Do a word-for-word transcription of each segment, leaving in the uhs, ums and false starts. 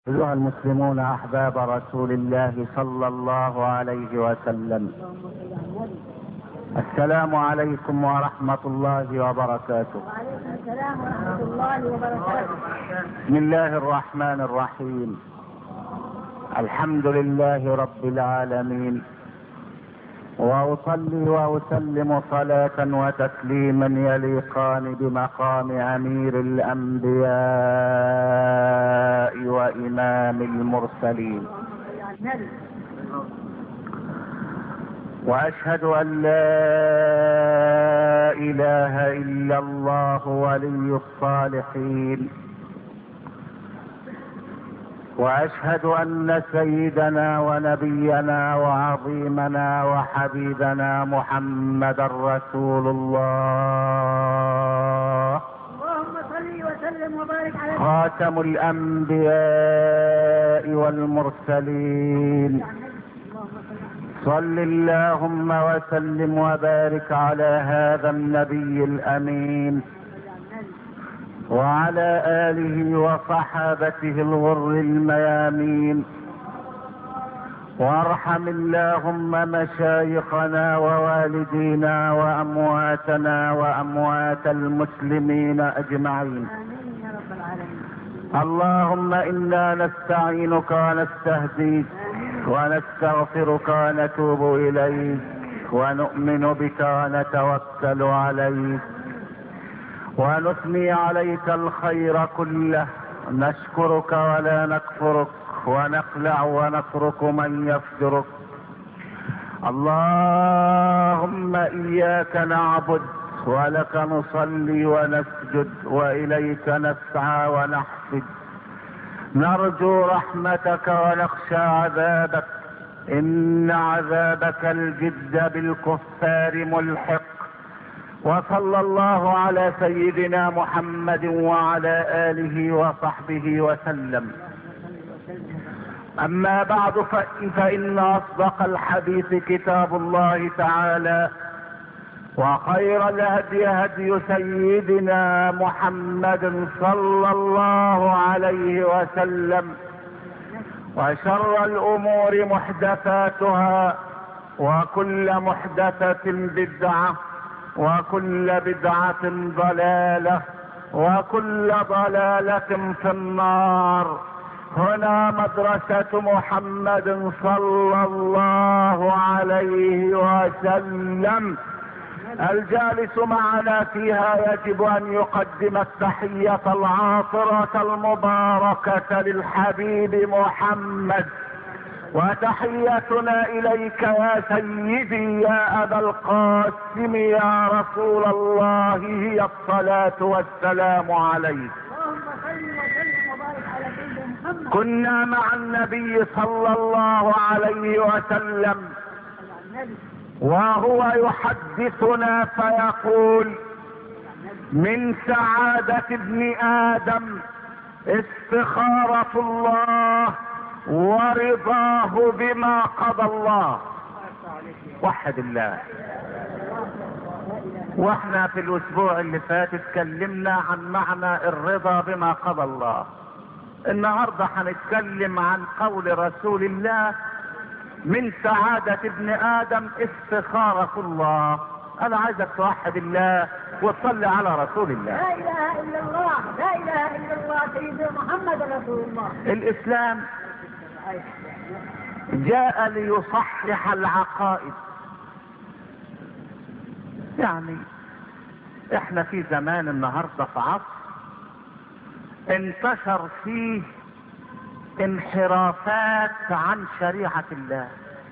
أيها المسلمون أحباب رسول الله صلى الله عليه وسلم، السلام عليكم ورحمة الله وبركاته. وعليكم السلام ورحمة الله وبركاته. بسم الله الرحمن الرحيم. الحمد لله رب العالمين، وأصلي وأسلم صلاة وتسليما يليقان بمقام أمير الأنبياء وإمام المرسلين، وأشهد أن لا إله إلا الله ولي الصالحين، وأشهد أن سيدنا ونبينا وعظيمنا وحبيبنا محمدا رسول الله، اللهم صل وسلم وبارك على خاتم الأنبياء والمرسلين. صل اللهم وسلم وبارك على هذا النبي الأمين وعلى آله وصحابته الغر الميامين، وارحم اللهم مشايخنا ووالدينا وأمواتنا وأموات المسلمين أجمعين. آمين يا رب العالمين. اللهم إنا نستعينك ونستهديك ونستغفرك ونتوب إليك ونؤمن بك ونتوكل عليك ونثني عليك الخير كله، نشكرك ولا نكفرك ونخلع ونترك من يفجرك. اللهم إياك نعبد ولك نصلي ونسجد وإليك نسعى ونحفد، نرجو رحمتك ونخشى عذابك، إن عذابك الجد بالكفار ملحق. وصلى الله على سيدنا محمد وعلى آله وصحبه وسلم. أما بعد فإن أصدق الحديث كتاب الله تعالى، وخير الهدي هدي سيدنا محمد صلى الله عليه وسلم، وشر الأمور محدثاتها، وكل محدثة بدعة، وكل بدعة ضلالة، وكل ضلالة في النار. هنا مدرسة محمد صلى الله عليه وسلم، الجالس معنا فيها يجب أن يقدم التحية العاطرة المباركة للحبيب محمد، وتحيتنا إليك يا سيدي يا أبا القاسم يا رسول الله هي الصلاة والسلام عليك. اللهم صل وسلم وبارك على سيدنا محمد. كنا مع النبي صلى الله عليه وسلم وهو يحدثنا فيقول: من سعادة ابن آدم استخارة الله ورضاه بما قضى الله. وحد الله. واحنا في الاسبوع اللي فات اتكلمنا عن معنى الرضا بما قضى الله. النهارده هنتكلم عن قول رسول الله: من سعادة ابن آدم استخارة الله. انا عايزك توحد الله وتصلي على رسول الله. لا اله الا الله، لا اله الا الله، سيدنا محمد رسول الله. الاسلام جاء ليصحح العقائد. يعني احنا في زمان النهارده في عصر انتشر فيه انحرافات عن شريعة الله.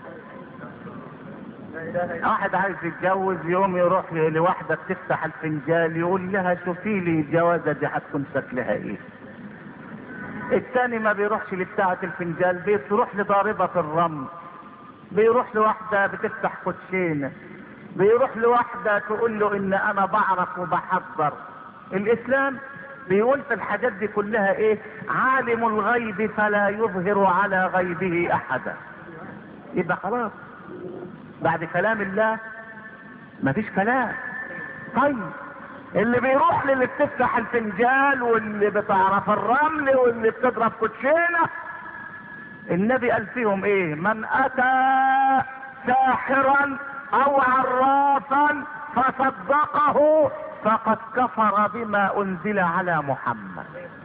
واحد عايز يتجوز يوم يروح لواحدة بتفتح الفنجال يقول لها شوفي لي الجوازة دي هتكون شكلها ايه. الثاني ما بيروحش لبتاعة الفنجال، بيروح لضاربة الرمل، بيروح لواحدة بتفتح كوتشينة، بيروح لواحدة تقول له ان انا بعرف وبحضر. الاسلام بيقول في الحاجات دي كلها ايه؟ عالم الغيب فلا يظهر على غيبه احدا. يبقى خلاص بعد كلام الله مفيش كلام. طيب اللي بيروح للي بتفتح الفنجال واللي بتعرف الرمل واللي بتضرب كوتشينه، النبي قال فيهم ايه؟ من اتى ساحرا او عرافا فصدقه فقد كفر بما انزل على محمد.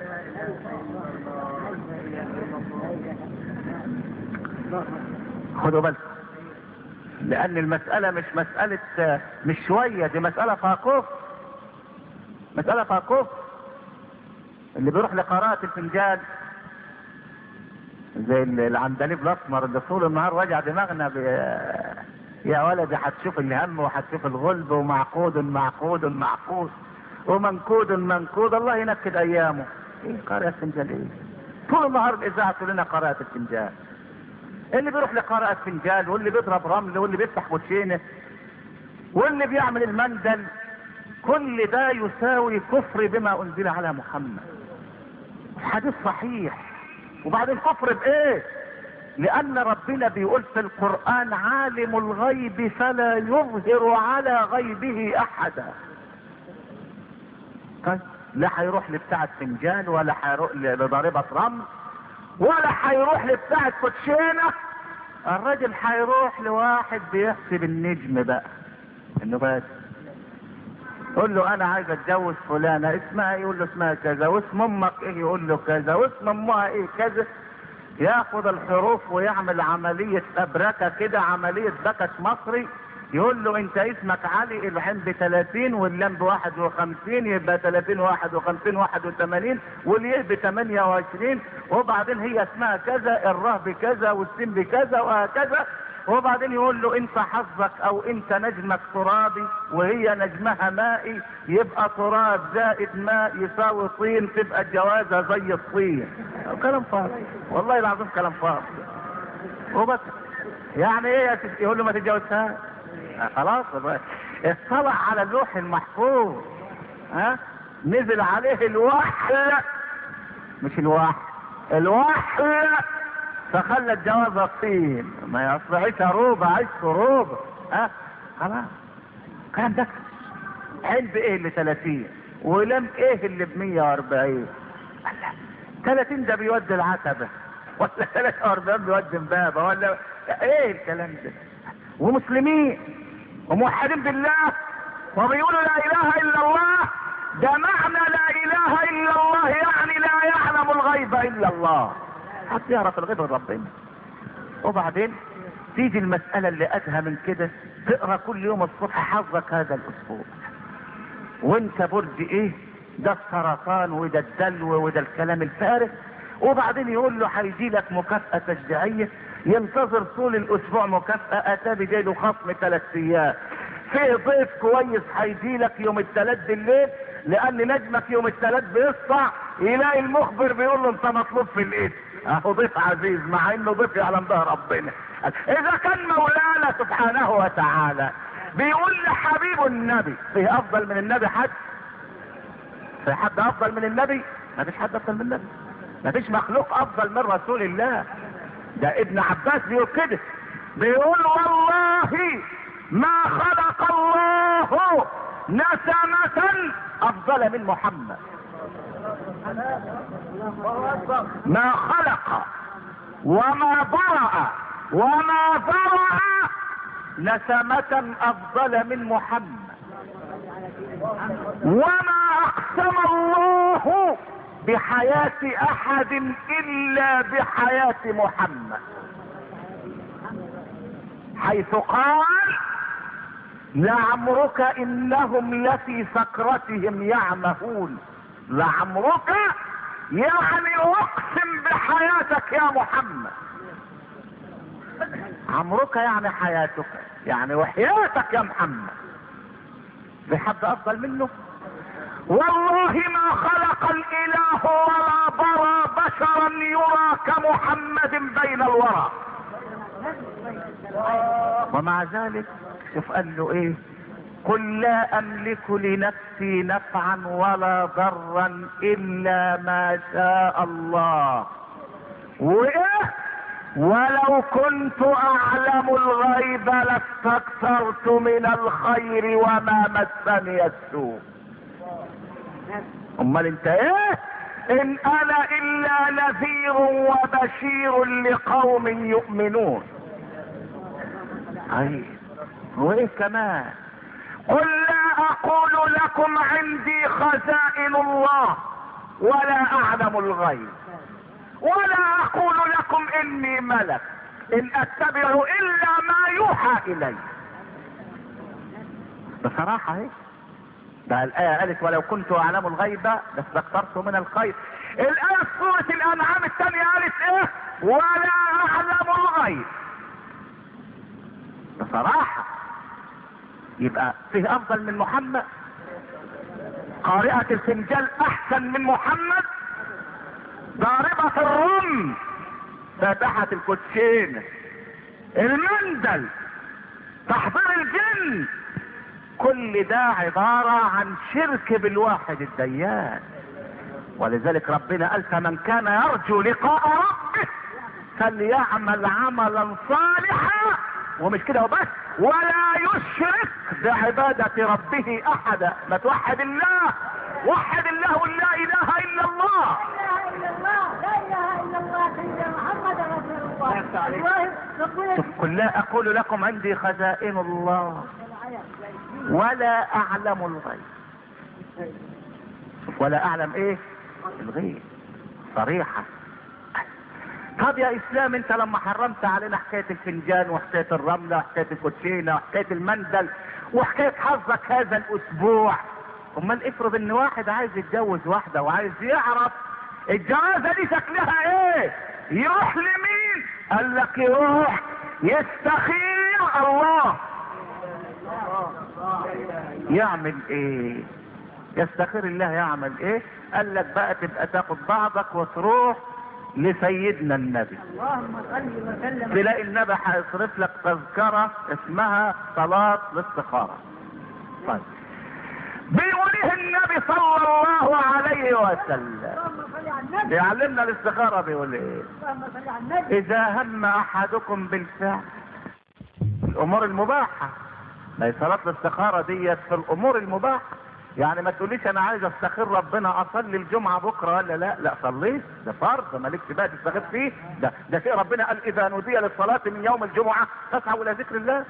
خدوا بالكم، لان المسألة مش مسألة مش شوية، دي مسألة فيها كفر، مسألة فيها كفر. اللي بيروح لقراءة الفنجان زي العندليب الاسمر اللي طول النهار وجع دماغنا ب... يا ولدي هتشوف الهم وهتشوف الغلب ومعقود معقود معقود ومنكود منكود، الله ينكد ايامه. ايه قراءة الفنجان ايه؟ طول النهار الاذاعه تقول لنا قراءة الفنجان. اللي بيروح لقراءة فنجان واللي بيضرب رمل واللي بيفتح كوتشينه واللي بيعمل المندل، كل ده يساوي كفر بما انزل على محمد. حديث صحيح. وبعدين كفر بايه؟ لان ربنا بيقول في القرآن عالم الغيب فلا يظهر على غيبه احدا. طيب لا هيروح لبتاعة فنجان ولا هيروح لضاربة رمل ولا هيروح لبتاعة كوتشينة، الراجل هيروح لواحد بيحسب النجم بقى انه بس يقول له انا عايز اتجوز فلانة، اسمها ايه؟ يقول له اسمها كذا. واسم امك ايه؟ يقول له كذا. واسم امها ايه؟ كذا. ياخد الحروف ويعمل عملية ابركة كده، عملية بكش مصري. يقول له انت اسمك علي، العين بثلاثين واللام بواحد وخمسين، يبقى ثلاثين واحد وخمسين واحد وثمانين، واليه بثمانية وعشرين، وبعدين هي اسمها كذا، الره بكذا والسين بكذا وهكذا. وبعدين يقول له انت حظك او انت نجمك ترابي وهي نجمها مائي، يبقى تراب زائد ماء يساوي طين، تبقى الجوازة زي الطين. كلام فاضي والله العظيم، كلام فاضي وبس. يعني ايه يا ستي؟ يقول له ما تتجوزهاش. خلاص اطلع على اللوح المحفوظ، ها نزل عليه الوحي، مش الوحي، الوحي، فخلى الجواز الطين، ما يصبحش روبة، عيش روبة. ها خلاص كلام ده. علب ايه اللي ثلاثين ولم ايه اللي بمية واربعين؟ ثلاثين ده بيودي العتبة، ولا ثلاثة واربعين بيودي امبابة، ولا ايه الكلام ده؟ ومسلمين وموحدين بالله وبيقولوا لا اله الا الله. ده معنى لا اله الا الله يعني لا يعلم الغيب الا الله. حد يعرف الغيب من ربنا. وبعدين تيجي المسألة اللي ادهى من كده، تقرا كل يوم الصبح حظك هذا الاسبوع وانت برج ايه، ده السرطان وده الدلو وده الكلام الفارغ. وبعدين يقول له هيجي لك مكافأة تشجيعية، ينتظر طول الاسبوع مكافأة، اتى بجيله خصم ثلاث ايام. في ضيف كويس هيجي لك يوم الثلاث بالليل، لان نجمك يوم الثلاث بيسطع، يلاقي المخبر بيقول له انت مطلوب في الاسم. اهو ضيف عزيز، مع انه ضيف يعلم به ربنا. اذا كان مولانا سبحانه وتعالى بيقول لحبيب النبي، فيه افضل من النبي حد؟ في حد افضل من النبي؟ ما فيش حد افضل من النبي، ما فيش مخلوق افضل من رسول الله. ده ابن عباس بيقول كده، بيقول والله ما خلق الله نسمة افضل من محمد. ما خلق وما برأ وما ذرأ نسمة افضل من محمد. وما اقسم الله بحياة احد الا بحياة محمد، حيث قال لعمرك انهم لفي سكرتهم يعمهون. لعمرك يعني اقسم بحياتك يا محمد. عمرك يعني حياتك، يعني وحياتك يا محمد. في حد افضل منه؟ والله ما خلق الاله ولا برى بشرا يرى كمحمد بين الورى. ومع ذلك شوف قال له ايه؟ قل لا املك لنفسي نفعا ولا ضرا الا ما شاء الله. وايه؟ ولو كنت اعلم الغيب لاستكثرت من الخير وما مسني السوء. امال انت ايه؟ ان انا الا نذير وبشير لقوم يؤمنون. اي وايه كمان؟ قل لا اقول لكم عندي خزائن الله ولا اعلم الغيب ولا اقول لكم اني ملك ان اتبع الا ما يوحى الي. بصراحة اهي ده الآية قالت ولو كنت اعلم الغيب لاستكثرت من الخير. الآية في سورة الانعام الثانية قالت ايه؟ ولا اعلم الغيب. بصراحة يبقى فيه افضل من محمد؟ قارئة الفنجان احسن من محمد؟ ضاربة الرم، فاتحة الكوتشين، المندل، تحضير الجن، كل ده عبارة عن شرك بالواحد الديان. ولذلك ربنا قال فمن كان يرجو لقاء ربه فليعمل عملا صالحا، ومش كده وبس، ولا يشرك بعبادة ربه احدا. ما توحد الله، وحد الله لا اله الا الله. لا اله الا الله، لا اله الا الله سيدنا محمد رسول الله. قل لا اقول لكم عندي خزائن الله ولا اعلم الغيب. ولا اعلم ايه؟ الغيب. صريحة. طب يا اسلام انت لما حرمت علينا حكاية الفنجان وحكاية الرملة وحكاية الكوتشينة وحكاية المندل وحكاية حظك هذا الاسبوع، امال افرض ان واحد عايز يتجوز واحدة وعايز يعرف الجوازة دي شكلها ايه، يروح لمين؟ قال لك يروح يستخير الله. يعمل ايه؟ يستخير الله يعمل ايه؟ قال لك بقى تبقى تاخد بعضك وتروح لسيدنا النبي. اللهم صل وسلم. تلاقي النبي هيصرف لك تذكرة اسمها صلاة الاستخارة. طيب بيقول ايه النبي صلى الله عليه وسلم؟ اللهم صل على النبي. بيعلمنا الاستخارة بيقول ايه؟ اللهم صل على النبي. اذا هم احدكم بالفعل الامور المباحة. ما هي صلاة الاستخارة ديت في الامور المباحة. يعني ما تقوليش انا عايز استخير ربنا اصلي الجمعة بكرة ولا لا، لا صليت، ده فرض مالكش بقى تستخير فيه، ده ده شيء ربنا قال اذا نودي للصلاة من يوم الجمعة فاسعوا الى ذكر الله.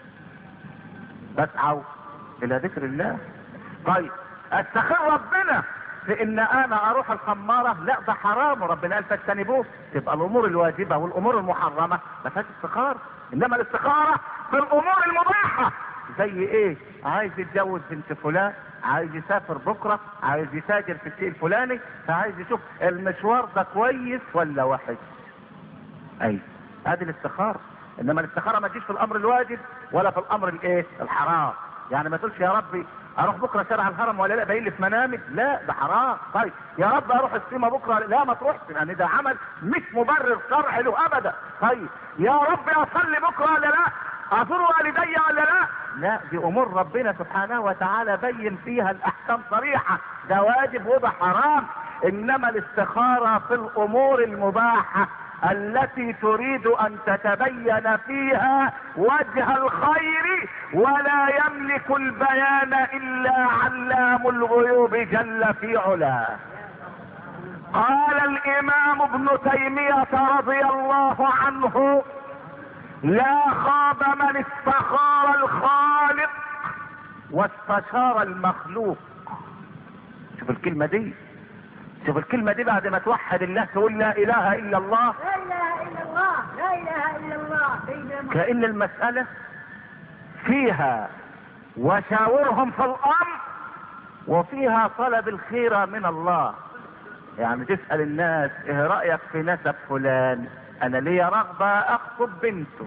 فاسعوا الى ذكر الله. طيب استخير ربنا في ان انا اروح الخمارة، لا ده حرام وربنا قال فاجتنبوه. تبقى الامور الواجبة والامور المحرمة ما فيهاش استخارة، انما الاستخارة في الامور المباحة. زي ايه؟ عايز يتجوز بنت فلان، عايز يسافر بكرة، عايز يتاجر في الشيء الفلاني، فعايز يشوف المشوار ده كويس ولا وحش. اي هذه الاستخارة. انما الاستخارة ما تجيش في الامر الواجب ولا في الامر الايه؟ الحرام. يعني ما تقولش يا ربي اروح بكرة شارع الهرم ولا لا، باين لي في منامي، لا ده حرام. طيب يا رب اروح السيما بكرة، لا ما تروحش لان ده عمل مش مبرر شرعي له ابدا. طيب يا رب اصلي بكرة ولا لا، ازور والدي ولا لا، لا دي امور ربنا سبحانه وتعالى بين فيها الاحكام صريحة، ده واجب وده حرام. انما الاستخارة في الامور المباحة التي تريد ان تتبين فيها وجه الخير، ولا يملك البيان الا علام الغيوب جل في علاه. قال الامام ابن تيمية رضي الله عنه لا خاب من استخار الخالق واستشار المخلوق. شوف الكلمة دي، شوف الكلمة دي بعد ما توحد الله تقول لا اله الا الله. لا اله الا الله، لا اله الا الله سيدنا محمد. كأن المسألة فيها وشاورهم في الامر وفيها طلب الخير من الله. يعني تسأل الناس ايه رأيك في نسب فلان، انا ليا رغبة اخطب بنته.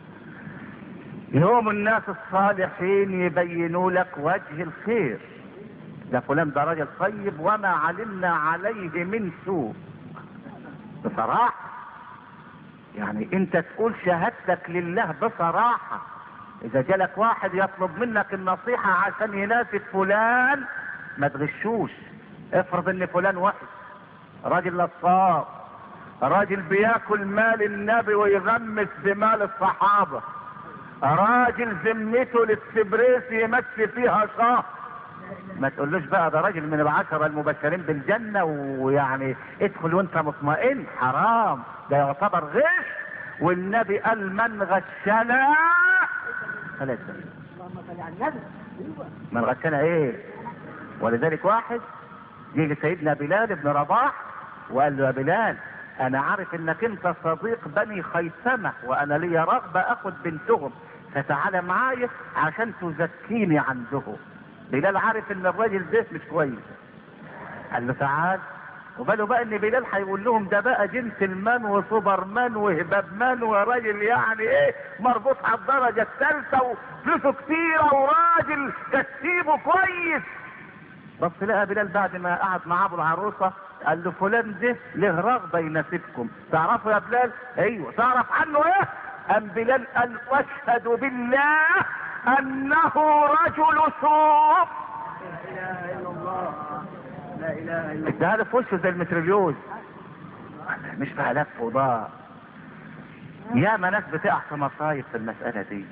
يوم الناس الصالحين يبينوا لك وجه الخير، ده فلان ده راجل طيب وما علمنا عليه من سوء. بصراحة يعني انت تقول شهادتك لله بصراحة. اذا جالك واحد يطلب منك النصيحة عشان يناسب فلان ما تغشوش. افرض ان فلان وحش، راجل نصاب، راجل بياكل مال النبي ويغمس بمال الصحابة، راجل ذمته للسبريس يمشي فيها شهر، ما تقولوش بقى ده راجل من العشرة المبشرين بالجنة ويعني ادخل وانت مطمئن، حرام، ده يعتبر غش. والنبي قال من غشنا فليس منا. اللهم صل على النبي. من غشنا ايه؟ ولذلك واحد يجي سيدنا بلال بن رباح وقال له يا بلال انا عارف انك انت صديق بني خيثمة وانا لي رغبة اخد بنتهم، فتعالى معايا عشان تزكيني عندهم. بلال عارف ان الراجل ده مش كويس، قال له تعال. وبالوا بقى ان بلال هيقول لهم ده بقى جنتلمان وسوبرمان وهبابمان وراجل يعني ايه مربوط على الدرجة الثالثة وفلوسه كتيرة وراجل تسيبه كويس. بس لقى بلال بعد ما قعد مع ابو العروسة قال له فلان ده له رغبة يناسبكم، تعرفوا يا بلال؟ ايوه. تعرف عنه ايه؟ ام بلال قال واشهد بالله انه رجل سوء. لا اله الا الله. لا اله الا الله. اداها له في وشه زي المتريليوز، مش بقى لف وضاع. يا ما ناس بتقع في مصايب في المسألة دي،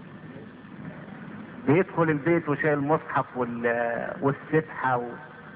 بيدخل البيت وشايل المصحف وال... والسبحة و...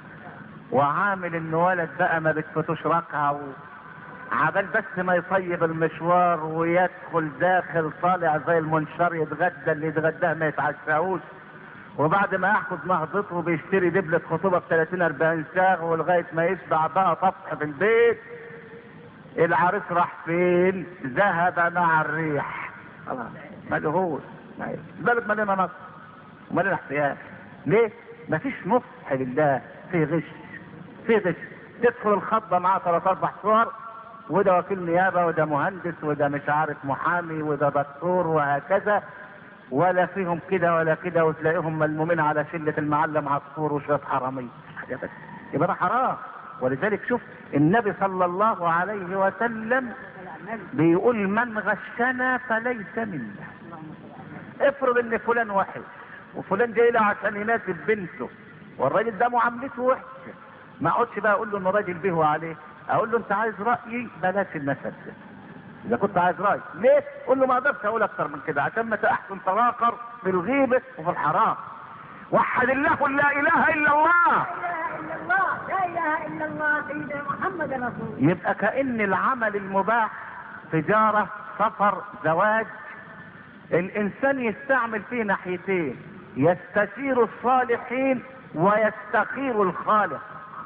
وعامل ان ولد بقى ما بتفتوش ركعة و... عبال بس ما يطيب المشوار ويدخل داخل طالع زي المنشار يتغدى، اللي يتغداه ما يتعشاهوش. وبعد ما ياخد نهضته بيشتري دبلة خطوبة ب ثلاثين أربعين ساغ ولغاية ما يشبع بقى طفح في البيت. العريس راح فين؟ ذهب مع الريح. خلاص ملهوش. البلد مليانة نصر ومليانة احتياج. ليه؟ مفيش نصح لله، في غش في غش. تدخل الخطبة معاه ثلاث اربع صور، وده وكيل نيابة وده مهندس وده مش عارف محامي وده دكتور وهكذا، ولا فيهم كده ولا كده، وتلاقيهم ملمومين على شلة المعلم عصفور وشوية حرامية. بس يبقى ده حرام. ولذلك شوف النبي صلى الله عليه وسلم بيقول من غشنا فليس منا. افرض ان فلان وحش وفلان جاي له عشان يناسب بنته والراجل ده معاملته وحشه، ما اقعدش بقى اقول له انه راجل به وعليه، اقول له انت عايز رايي بلاش النسب ده. اذا كنت عايز رايي ليه؟ قول له ما اقدرش اقول اكتر من كده عشان ما تحسن تراقر في الغيبه وفي الحرام. وحد الله لا اله الا الله. لا اله الا الله سيدنا محمد رسول الله. يبقى كأن العمل المباح تجارة سفر زواج الانسان يستعمل فيه ناحيتين، يستشير الصالحين ويستخير الخالق.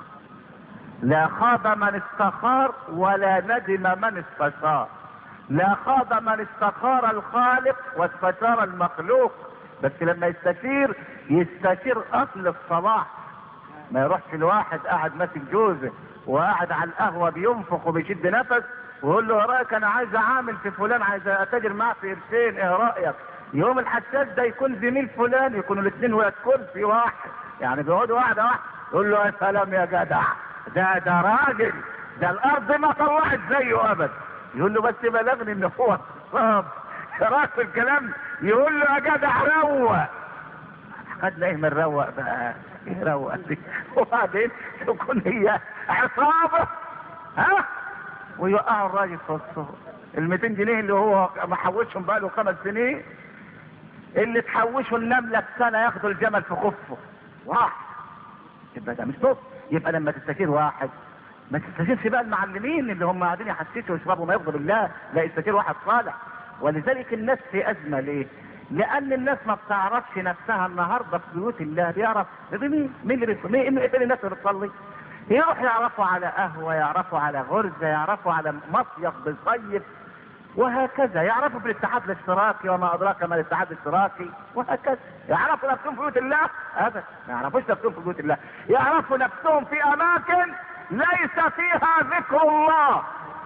لا خاب من استخار ولا ندم من استشار. لا خاب من استخار الخالق واستشار المخلوق، بس لما يستشير يستشير اصل الصلاح. ما يروحش الواحد قاعد ماسك جوزه وقاعد على القهوه بينفخ وبيشد نفس ويقول له ايه رايك انا عايز اعامل في فلان، عايز اتاجر معاه في قرشين، ايه رايك؟ يوم الحساس ده يكون زميل فلان، يكونوا الاثنين ولا كرسي واحد، يعني بيقعدوا واحده واحده، يقول له يا سلام يا جدع، ده ده راجل، ده الارض ما طلعت زيه ابدا. يقول له بس بلغني ان هو صاب راس الكلام، يقول له يا جدع روق. خدنا ايه من روق بقى؟ ايه روق دي؟ وبعدين تكون هي عصابه ها ويوقعوا الراجل في الصهر. ال مئتين جنيه اللي هو محوشهم بقى له خمس سنين اللي تحوشوا النمله سنه ياخدوا الجمل في خفه واحد. يبقى ده مش صوت. يبقى لما تستشير واحد ما تستشيرش بقى المعلمين اللي هم قاعدين يحسسوا ويشربوا ما يغضب الله، لا يستشير واحد صالح. ولذلك الناس في ازمه ليه؟ لان الناس ما بتعرفش نفسها النهارده في بيوت الله. بيعرف مين مين اللي بيصلي، مين اللي الناس اللي بتصلي يروح يعرفوا على قهوه، يعرفوا على غرزه، يعرفوا على مصيف بيصيف وهكذا، يعرفوا في الاتحاد الاشتراكي وما ادراك ما الاتحاد الاشتراكي وهكذا. يعرفوا نفسهم في بيوت الله؟ ابدا ما يعرفوش نفسهم في بيوت الله. يعرفوا نفسهم في اماكن ليس فيها ذكر الله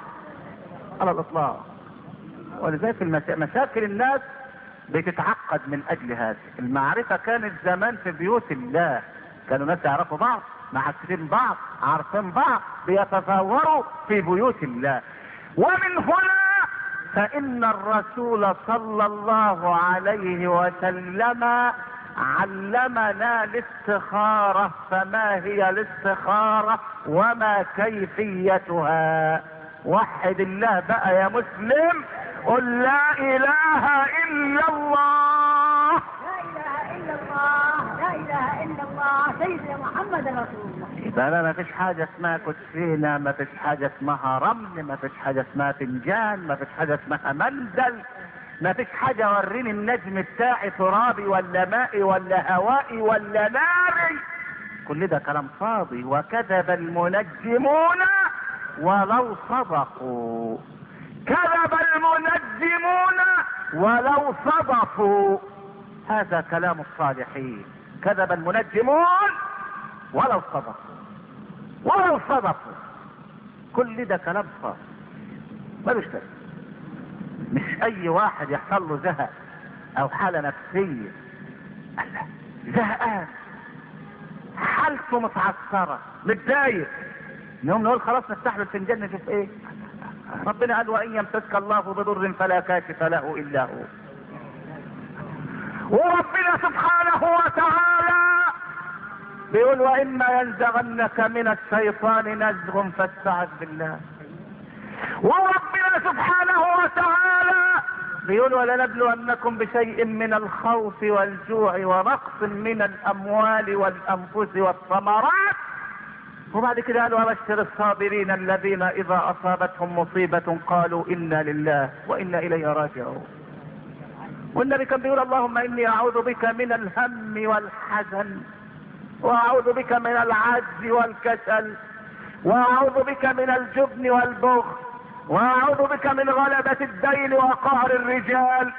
على الاطلاق. ولذلك مشاكل الناس بتتعقد من اجل هذا. المعرفة كانت زمان في بيوت الله، كانوا ناس يعرفوا بعض، معرفين بعض، عارفين بعض، بيتزاوروا في بيوت الله. ومن هنا فإن الرسول صلى الله عليه وسلم علمنا الاستخارة. فما هي الاستخارة وما كيفيتها؟ وحد الله بقى يا مسلم، قل لا اله الا الله. لا اله الا الله. لا اله الا الله الله سيدنا محمد رسول الله. يبقى لا، ما فيش حاجة اسمها كوتشينة، ما فيش حاجة اسمها رمل، ما فيش حاجة اسمها فنجان، ما فيش حاجة اسمها منزل، ما فيش حاجة وريني النجم بتاعي ترابي ولا مائي ولا هوائي ولا ناري. كل ده كلام فاضي. وكذب المنجمون ولو صدقوا. كذب المنجمون ولو صدقوا. هذا كلام الصالحين. كذب المنجمون ولو صدقوا. ولو صدقوا. كل ده كلام فاضي ملوش لازمه. مش اي واحد يحصل له زهق او حاله نفسيه الله زهقان حالته متعثره متضايق نقوم نقول خلاص نفتح له الفنجان نشوف ايه. ربنا قال وان يمسسك الله بضر فلا كاشف له الا هو. وربنا سبحانه وتعالى بيقول واما ينزغنك من الشيطان نزغ فاستعذ بالله. وربنا سبحانه وتعالى بيقول ولنبلونكم بشيء من الخوف والجوع ونقص من الاموال والانفس والثمرات. وبعد كده قال وبشر الصابرين الذين اذا اصابتهم مصيبة قالوا انا لله وانا اليه راجعون. والنبي كان بيقول اللهم اني اعوذ بك من الهم والحزن واعوذ بك من العجز والكسل واعوذ بك من الجبن والبخل واعوذ بك من غلبة الدين وقهر الرجال.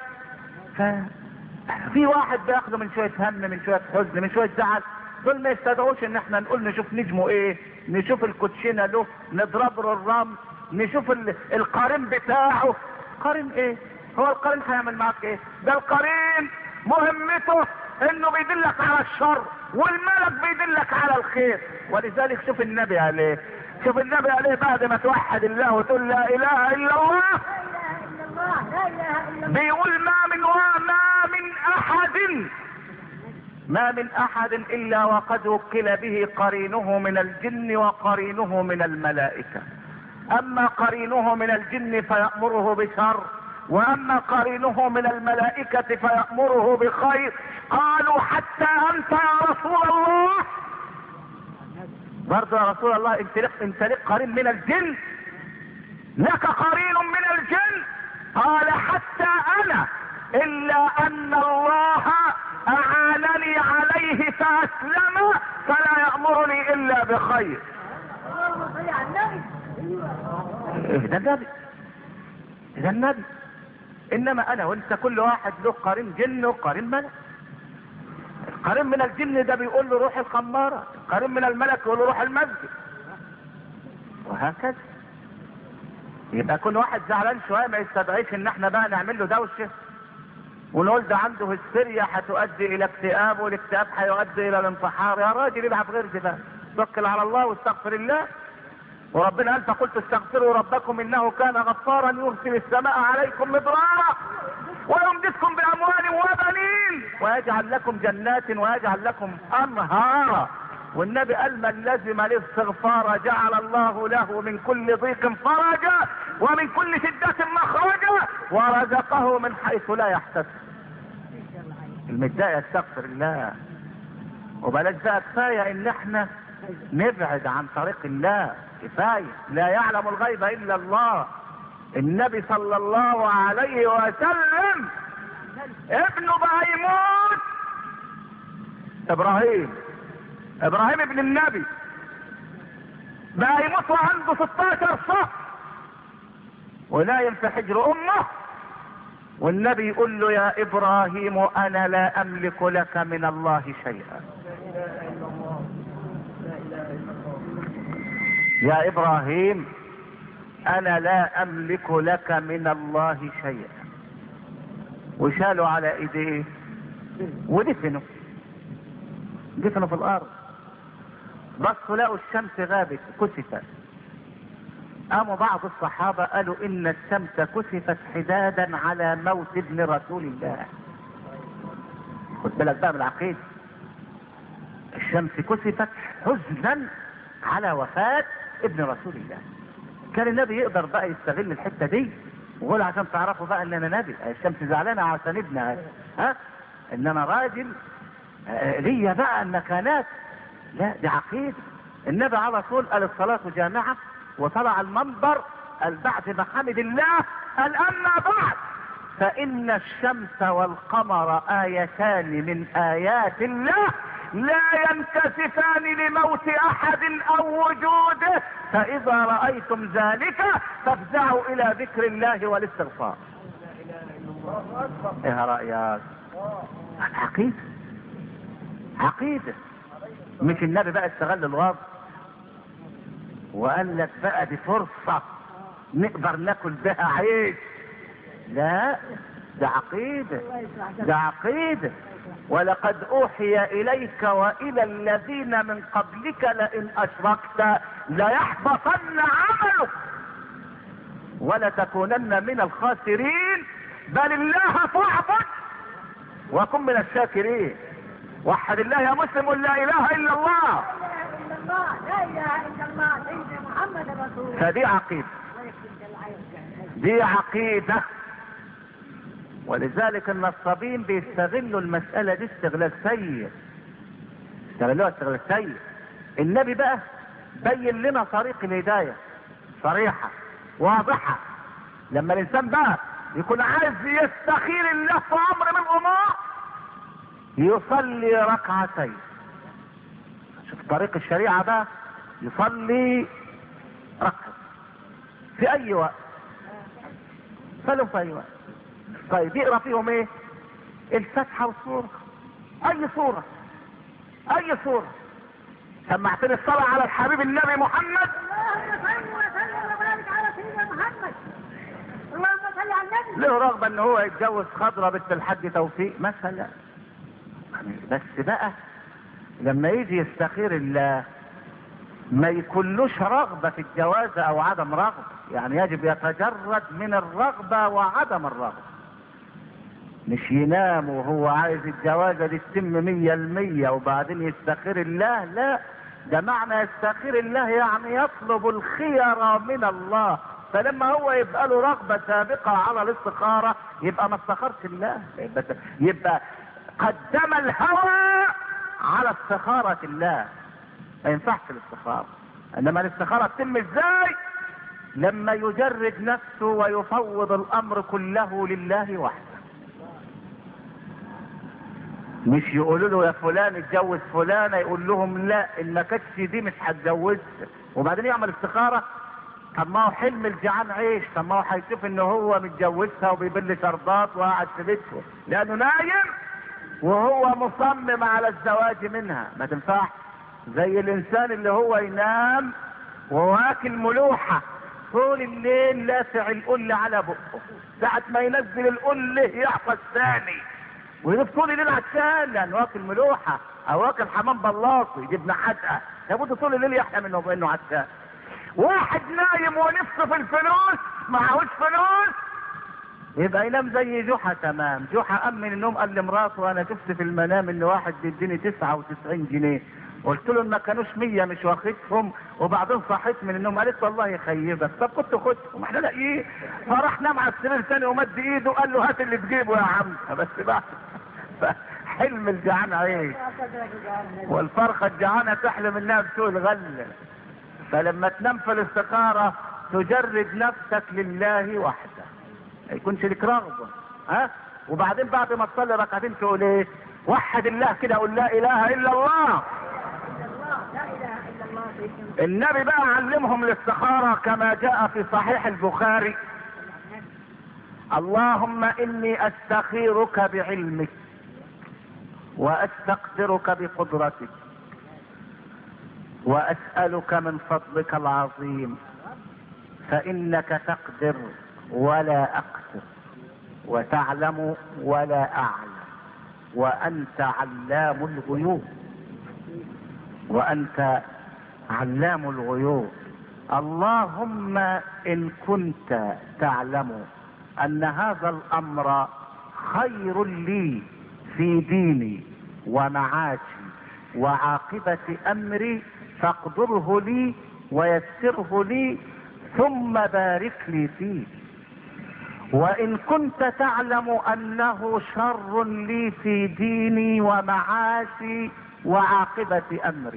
في واحد بياخده من شوية هم من شوية حزن من شوية زعل. دول ما يستدعوش ان احنا نقول نشوف نجمه ايه، نشوف الكوتشينة له، نضرب له الرمل، نشوف القارين بتاعه. قارين ايه؟ هو القارين هيعمل معاك ايه؟ ده القارين مهمته انه بيدلك على الشر والملك بيدلك على الخير. ولذلك شوف النبي عليه شوف النبي عليه بعد ما توحد الله وتقول لا اله الا الله لا اله الا الله بيقول ما من وما من احد ما من احد الا وقد وكل به قرينه من الجن وقرينه من الملائكة. اما قرينه من الجن فيأمره بشر واما قرينه من الملائكة فيأمره بخير. قالوا حتى انت يا رسول الله برضو يا رسول الله انت لك انت لك قرين من الجن لك قرين من الجن. قال حتى انا الا ان الله اعانني عليه فاسلم فلا يأمرني الا بخير. اللهم صل على النبي. ده النبي ده النبي. انما انا وانت كل واحد له قرين جن وقرين ملك. القرين من الجن ده بيقول له روح الخمارة، القرين من الملك يقول له روح المسجد، وهكذا. يبقى كل واحد زعلان شويه ما يستدعيش ان احنا بقى نعمل له دوشه ونقول ده عنده هستيريا هتؤدي الى اكتئاب والاكتئاب هيؤدي الى الانتحار. يا راجل العب غير كده، توكل على الله واستغفر الله. وربنا قال فقلت استغفروا ربكم انه كان غفارا يرسل السماء عليكم مدرارا ويمددكم باموال وبنين ويجعل لكم جنات ويجعل لكم انهارا. والنبي قال من لزم الاستغفار جعل الله له من كل ضيق فرجا ومن كل شدة مخرجا ورزقه من حيث لا يحتسب. المتضايق يستغفر الله. وبلاش بقى كفايه ان احنا نبعد عن طريق الله. كفايه لا يعلم الغيب الا الله. النبي صلى الله عليه وسلم ابنه بقى يموت. ابراهيم ابراهيم ابن النبي بقى يموت وعنده ستاشر شهر ونايم في حجر امه. والنبي يقول له يا ابراهيم انا لا املك لك من الله شيئا. يا ابراهيم انا لا املك لك من الله شيئا. وشالوا على ايديه ودفنوا دفنوا في الارض. بصوا لقوا الشمس غابت كسفت. قاموا بعض الصحابة قالوا ان الشمس كسفت حدادا على موت ابن رسول الله. خد بالك بقى من العقيدة. الشمس كسفت حزنا على وفاة ابن رسول الله. كان النبي يقدر بقى يستغل الحتة دي ويقول عشان تعرفوا بقى ان انا نبي. الشمس زعلانة عشان ابنها ها ان انا راجل ليا بقى المكانات لا دي عقيدة. النبي على طول قال الصلاة جامعة، وطلع المنبر قال بعد ما حمد الله قال اما بعد فان الشمس والقمر آيتان من آيات الله لا ينكسفان لموت احد او وجوده، فاذا رأيتم ذلك فافزعوا الى ذكر الله والاستغفار. ايه رأيك؟ عقيدة عقيدة. مش النبي بقى استغل الوضع وقال لك بقى دي فرصة نقدر ناكل بها عيش. لا ده عقيدة، ده عقيدة. ولقد اوحي اليك والى الذين من قبلك لئن اشركت ليحبطن عملك ولتكونن من الخاسرين، بل الله فاعبد وكن من الشاكرين. وحد الله يا مسلم، لا اله الا الله. لا اله الا الله سيدنا محمد رسول الله. فدي عقيدة، دي عقيدة. ولذلك النصابين بيستغلوا المسألة دي استغلال سيء، استغلوها استغلال سيء. النبي بقى بين لنا طريق الهداية صريحة واضحة. لما الانسان بقى يكون عايز يستخير الله في امر من الامور يصلي ركعتين. شوف طريق الشريعة بقى، يصلي ركعة في اي وقت، صلوا في اي وقت. طيب يقرا فيهم ايه؟ الفاتحة والسورة، اي سورة اي سورة. سمعتني الصلاة على الحبيب النبي محمد. اللهم صل وسلم وبارك على سيدنا محمد. اللهم صل على النبي. له رغبة ان هو يتجوز خضرة بنت الحاج توفيق مثلا، بس بقى لما يجي يستخير الله ما يكونلوش رغبة في الجواز او عدم رغبة، يعني يجب يتجرد من الرغبة وعدم الرغبة. مش ينام وهو عايز الجوازة دي تتم مية المية وبعدين يستخير الله. لا، ده معنى يستخير الله يعني يطلب الخير من الله. فلما هو يبقى له رغبة سابقة على الاستخارة يبقى ما استخارش الله، يبقى, يبقى قدم الهوى على استخارة الله. ما ينفعش الاستخارة. انما الاستخارة تتم ازاي؟ لما يجرد نفسه ويفوض الامر كله لله وحده. مش يقولوا له يا فلان اتجوز فلانة يقول لهم لا ان ما كانتش دي مش هتجوزها، وبعدين يعمل استخارة. طب ما هو حلم الجعان عيش، طب ما هو هيشوف ان هو متجوزها وبيبل شربات وقاعد في بيته لانه نايم وهو مصمم على الزواج منها. ما تنفعش. زي الانسان اللي هو ينام وواكل ملوحة طول الليل لافع القل على بقه، ساعة ما ينزل القل يعطى الثاني ويجيب طول الليل عشان لانه واكل ملوحة او واكل حمام بلاطي جبنة حدقة، لابد طول الليل يحلم انه بانه عشان. واحد نايم ونفسه في الفلوس معهوش فلوس يبقى ينام زي جحا تمام. جحا قام من النوم قال لمراته انا شفت في المنام ان واحد بيديني تسعة وتسعين جنيه، قلت له ما كانوش مية مش واخدهم، وبعدين صحيت من النوم قالت والله يخيبك. طب كنت خدهم احنا لاقيه. فراح نام على السرير تاني ومد ايده وقال له هات اللي تجيبه يا عم. بس بقى حلم الجعان عيش، والفرخة الجعانة تحلم انها بسوء الغلة. فلما تنام في الاستخارة تجرد نفسك لله وحده، ما يكونش لك رغبة. ها وبعدين بعد ما تصلي ركعتين تقول ايه؟ وحد الله كده، قول لا اله الا الله. النبي بقى علمهم الاستخارة كما جاء في صحيح البخاري: اللهم اني استخيرك بعلمك واستقدرك بقدرتك واسألك من فضلك العظيم، فانك تقدر ولا اقدر وتعلم ولا اعلم وانت علام الغيوب، وانت علام الغيوب. اللهم ان كنت تعلم ان هذا الامر خير لي في ديني ومعاشي وعاقبة امري فاقدره لي ويسره لي ثم بارك لي فيه. وان كنت تعلم انه شر لي في ديني ومعاشي وعاقبة امري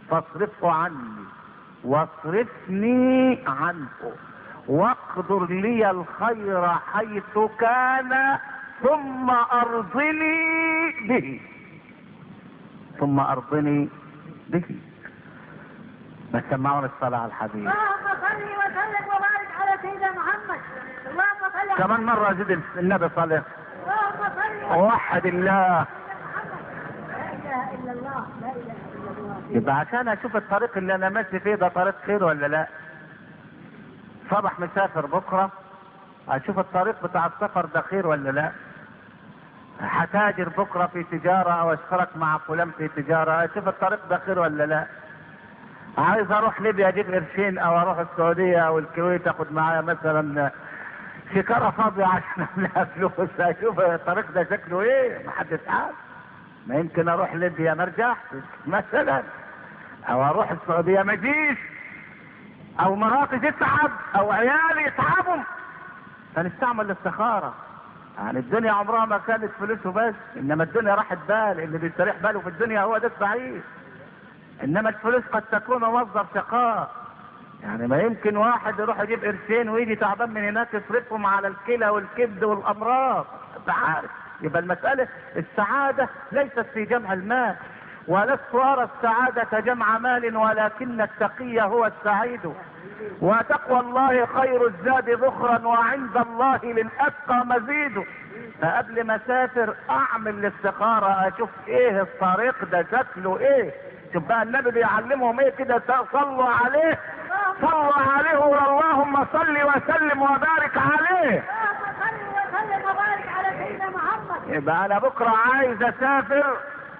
فاصرفه عني واصرفني عنه واقدر لي الخير حيث كان ثم ارضني به ثم ارضني به. ما سمعون الصلاة على الحبيب. اللهم صل وسلم وبارك على سيدنا محمد. اللهم صل كمان مرة زد النبي صلى. اللهم صل ووحد الله. لا اله الا الله لا اله الا الله. يبقى عشان اشوف الطريق اللي انا ماشي فيه ده طريق خير ولا لا. صبح مسافر بكرة اشوف الطريق بتاع السفر ده خير ولا لا. هتاجر بكرة في تجارة او اشترك مع فلان في تجارة اشوف الطريق ده خير ولا لا. عايز اروح ليبيا اجيب قرشين او اروح السعودية او الكويت اخد معايا مثلا شكارة فاضية عشان املاها فلوس اشوف الطريق ده شكله ايه. محدش عارف. ما يمكن اروح ليبيا ما ارجعش مثلا او اروح السعودية ما اجيش او مراتي تتعب او عيالي يتعبوا فنستعمل الاستخارة. يعني الدنيا عمرها ما كانت فلوسه بس انما الدنيا راحت بال. اللي بيستريح باله في الدنيا هو ده السعيد. انما الفلوس قد تكون مصدر شقاء. يعني ما يمكن واحد يروح يجيب قرشين ويجي تعبان من هناك يصرفهم على الكلى والكبد والامراض. انت عارف. يبقى المسألة السعادة ليست في جمع المال ولست ارى السعادة جمع مال ولكن التقي هو السعيد وتقوى الله خير الزاد ذخرا وعند الله للاتقى مزيد. فقبل ما اسافر اعمل الاستخارة اشوف ايه الطريق ده شكله ايه. شوف بقى النبي بيعلمهم ايه كده. صلوا عليه صلوا عليه اللهم صل وسلم وبارك عليه. اللهم صل وسلم وبارك على سيدنا محمد. يبقى انا بكره عايز اسافر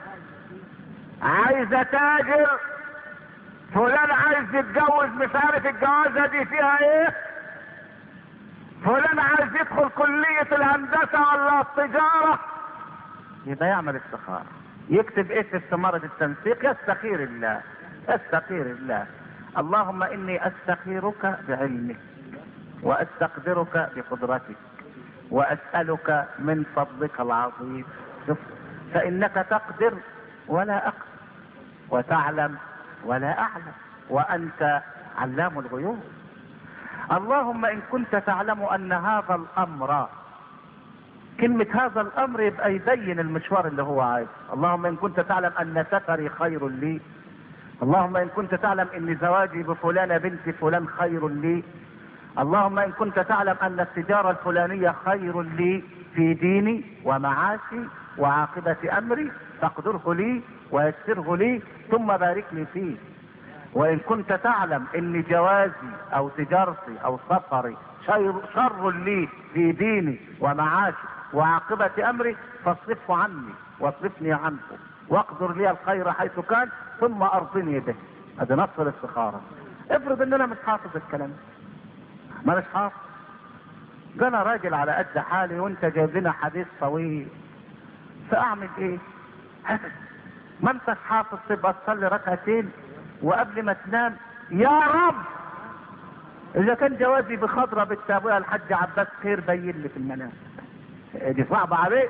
عايز اتاجر فلان عايز يتجوز مش عارف الجوازه دي فيها ايه. فلان عايز يدخل كليه الهندسه ولا التجاره يبقى يعمل استخاره. يكتب ايه في استمارة التنسيق؟ يستخير الله يستخير الله. اللهم اني استخيرك بعلمك واستقدرك بقدرتك واسألك من فضلك العظيم. شوف فانك تقدر ولا اقدر وتعلم ولا اعلم وانت علام الغيوب. اللهم ان كنت تعلم ان هذا الامر كلمة هذا الامر يبقى يبين المشوار اللي هو عايز. اللهم ان كنت تعلم ان سفري خير لي. اللهم ان كنت تعلم ان زواجي بفلانة بنت فلان خير لي. اللهم ان كنت تعلم ان التجارة الفلانية خير لي في ديني ومعاشي وعاقبة امري فاقدره لي ويسره لي ثم بارك لي فيه. وان كنت تعلم ان جوازي او تجارتي او سفري شر, شر لي في ديني ومعاشي وعاقبة امري فاصرفه عني واصرفني عنه واقدر لي الخير حيث كان ثم ارضني به. هذا نص الاستخارة. افرض ان انا مش حافظ الكلام ما مش حافظ. انا راجل على قد حالي وانت جايب لنا حديث طويل فاعمل ايه؟ ما انت حافظ تبقى تصلي ركعتين وقبل ما تنام يا رب اذا كان جوازي بخضرة بنت ابويا الحاج عباس خير بين لي في المنام. دي صعبة عليك.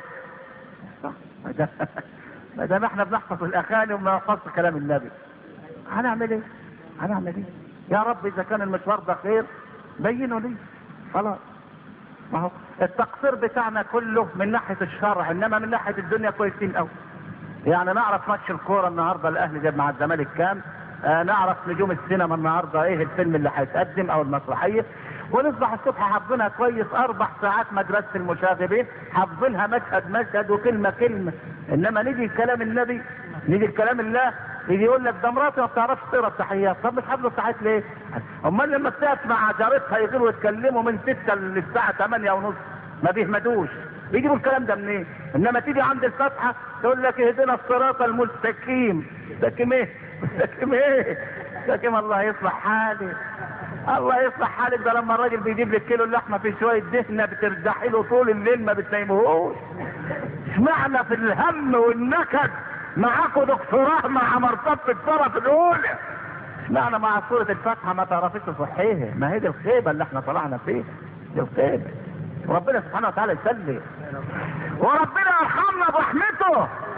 ما دام احنا بنحفظ الاغاني وما نحفظش كلام النبي هنعمل ايه؟ هنعمل ايه؟ يا رب اذا كان المشوار ده خير بينه لي خلاص. ما هو التقصير بتاعنا كله من ناحية الشرع انما من ناحية الدنيا كويسين قوي. يعني نعرف ماتش الكورة النهاردة الاهلي جاب مع الزمالك كام. آه نعرف نجوم السينما النهارده ايه الفيلم اللي هيتقدم او المسرحيه ونصبح الصبح حافظينها كويس اربع ساعات مدرسه المشاغبين حافظينها مشهد مشهد وكلمه كلمه. انما نيجي كلام النبي نيجي كلام الله يجي يقول لك ده مراتي ما بتعرفش تقرا التحيات. طب مش حافظه التحيات ليه؟ امال لما بتقف مع جارتها يجوا يتكلموا من ستة للساعه ثمانية ونص ما بيهمدوش بيجيبوا الكلام ده منين؟ انما تيجي عند الفاتحه تقول لك اهدنا الصراط المستقيم. مستقيم ايه؟ مستقيم ايه؟ مستقيم الله يصلح حالك. الله يصلح حالك. ده لما الراجل بيجيب لك كيلو اللحمه في شويه دهنه بترجحي له طول الليل ما بتنيمهوش. اشمعنى في الهم والنكد معاكوا دكتوراه مع مرتبة الطرف الاولى اشمعنى مع سورة الفاتحة ما تعرفيش تصحيها؟ ما هي دي الخيبة اللي احنا طلعنا فيها. دي الخيبة. ربنا سبحانه وتعالى يسلم وربنا يرحمنا برحمته.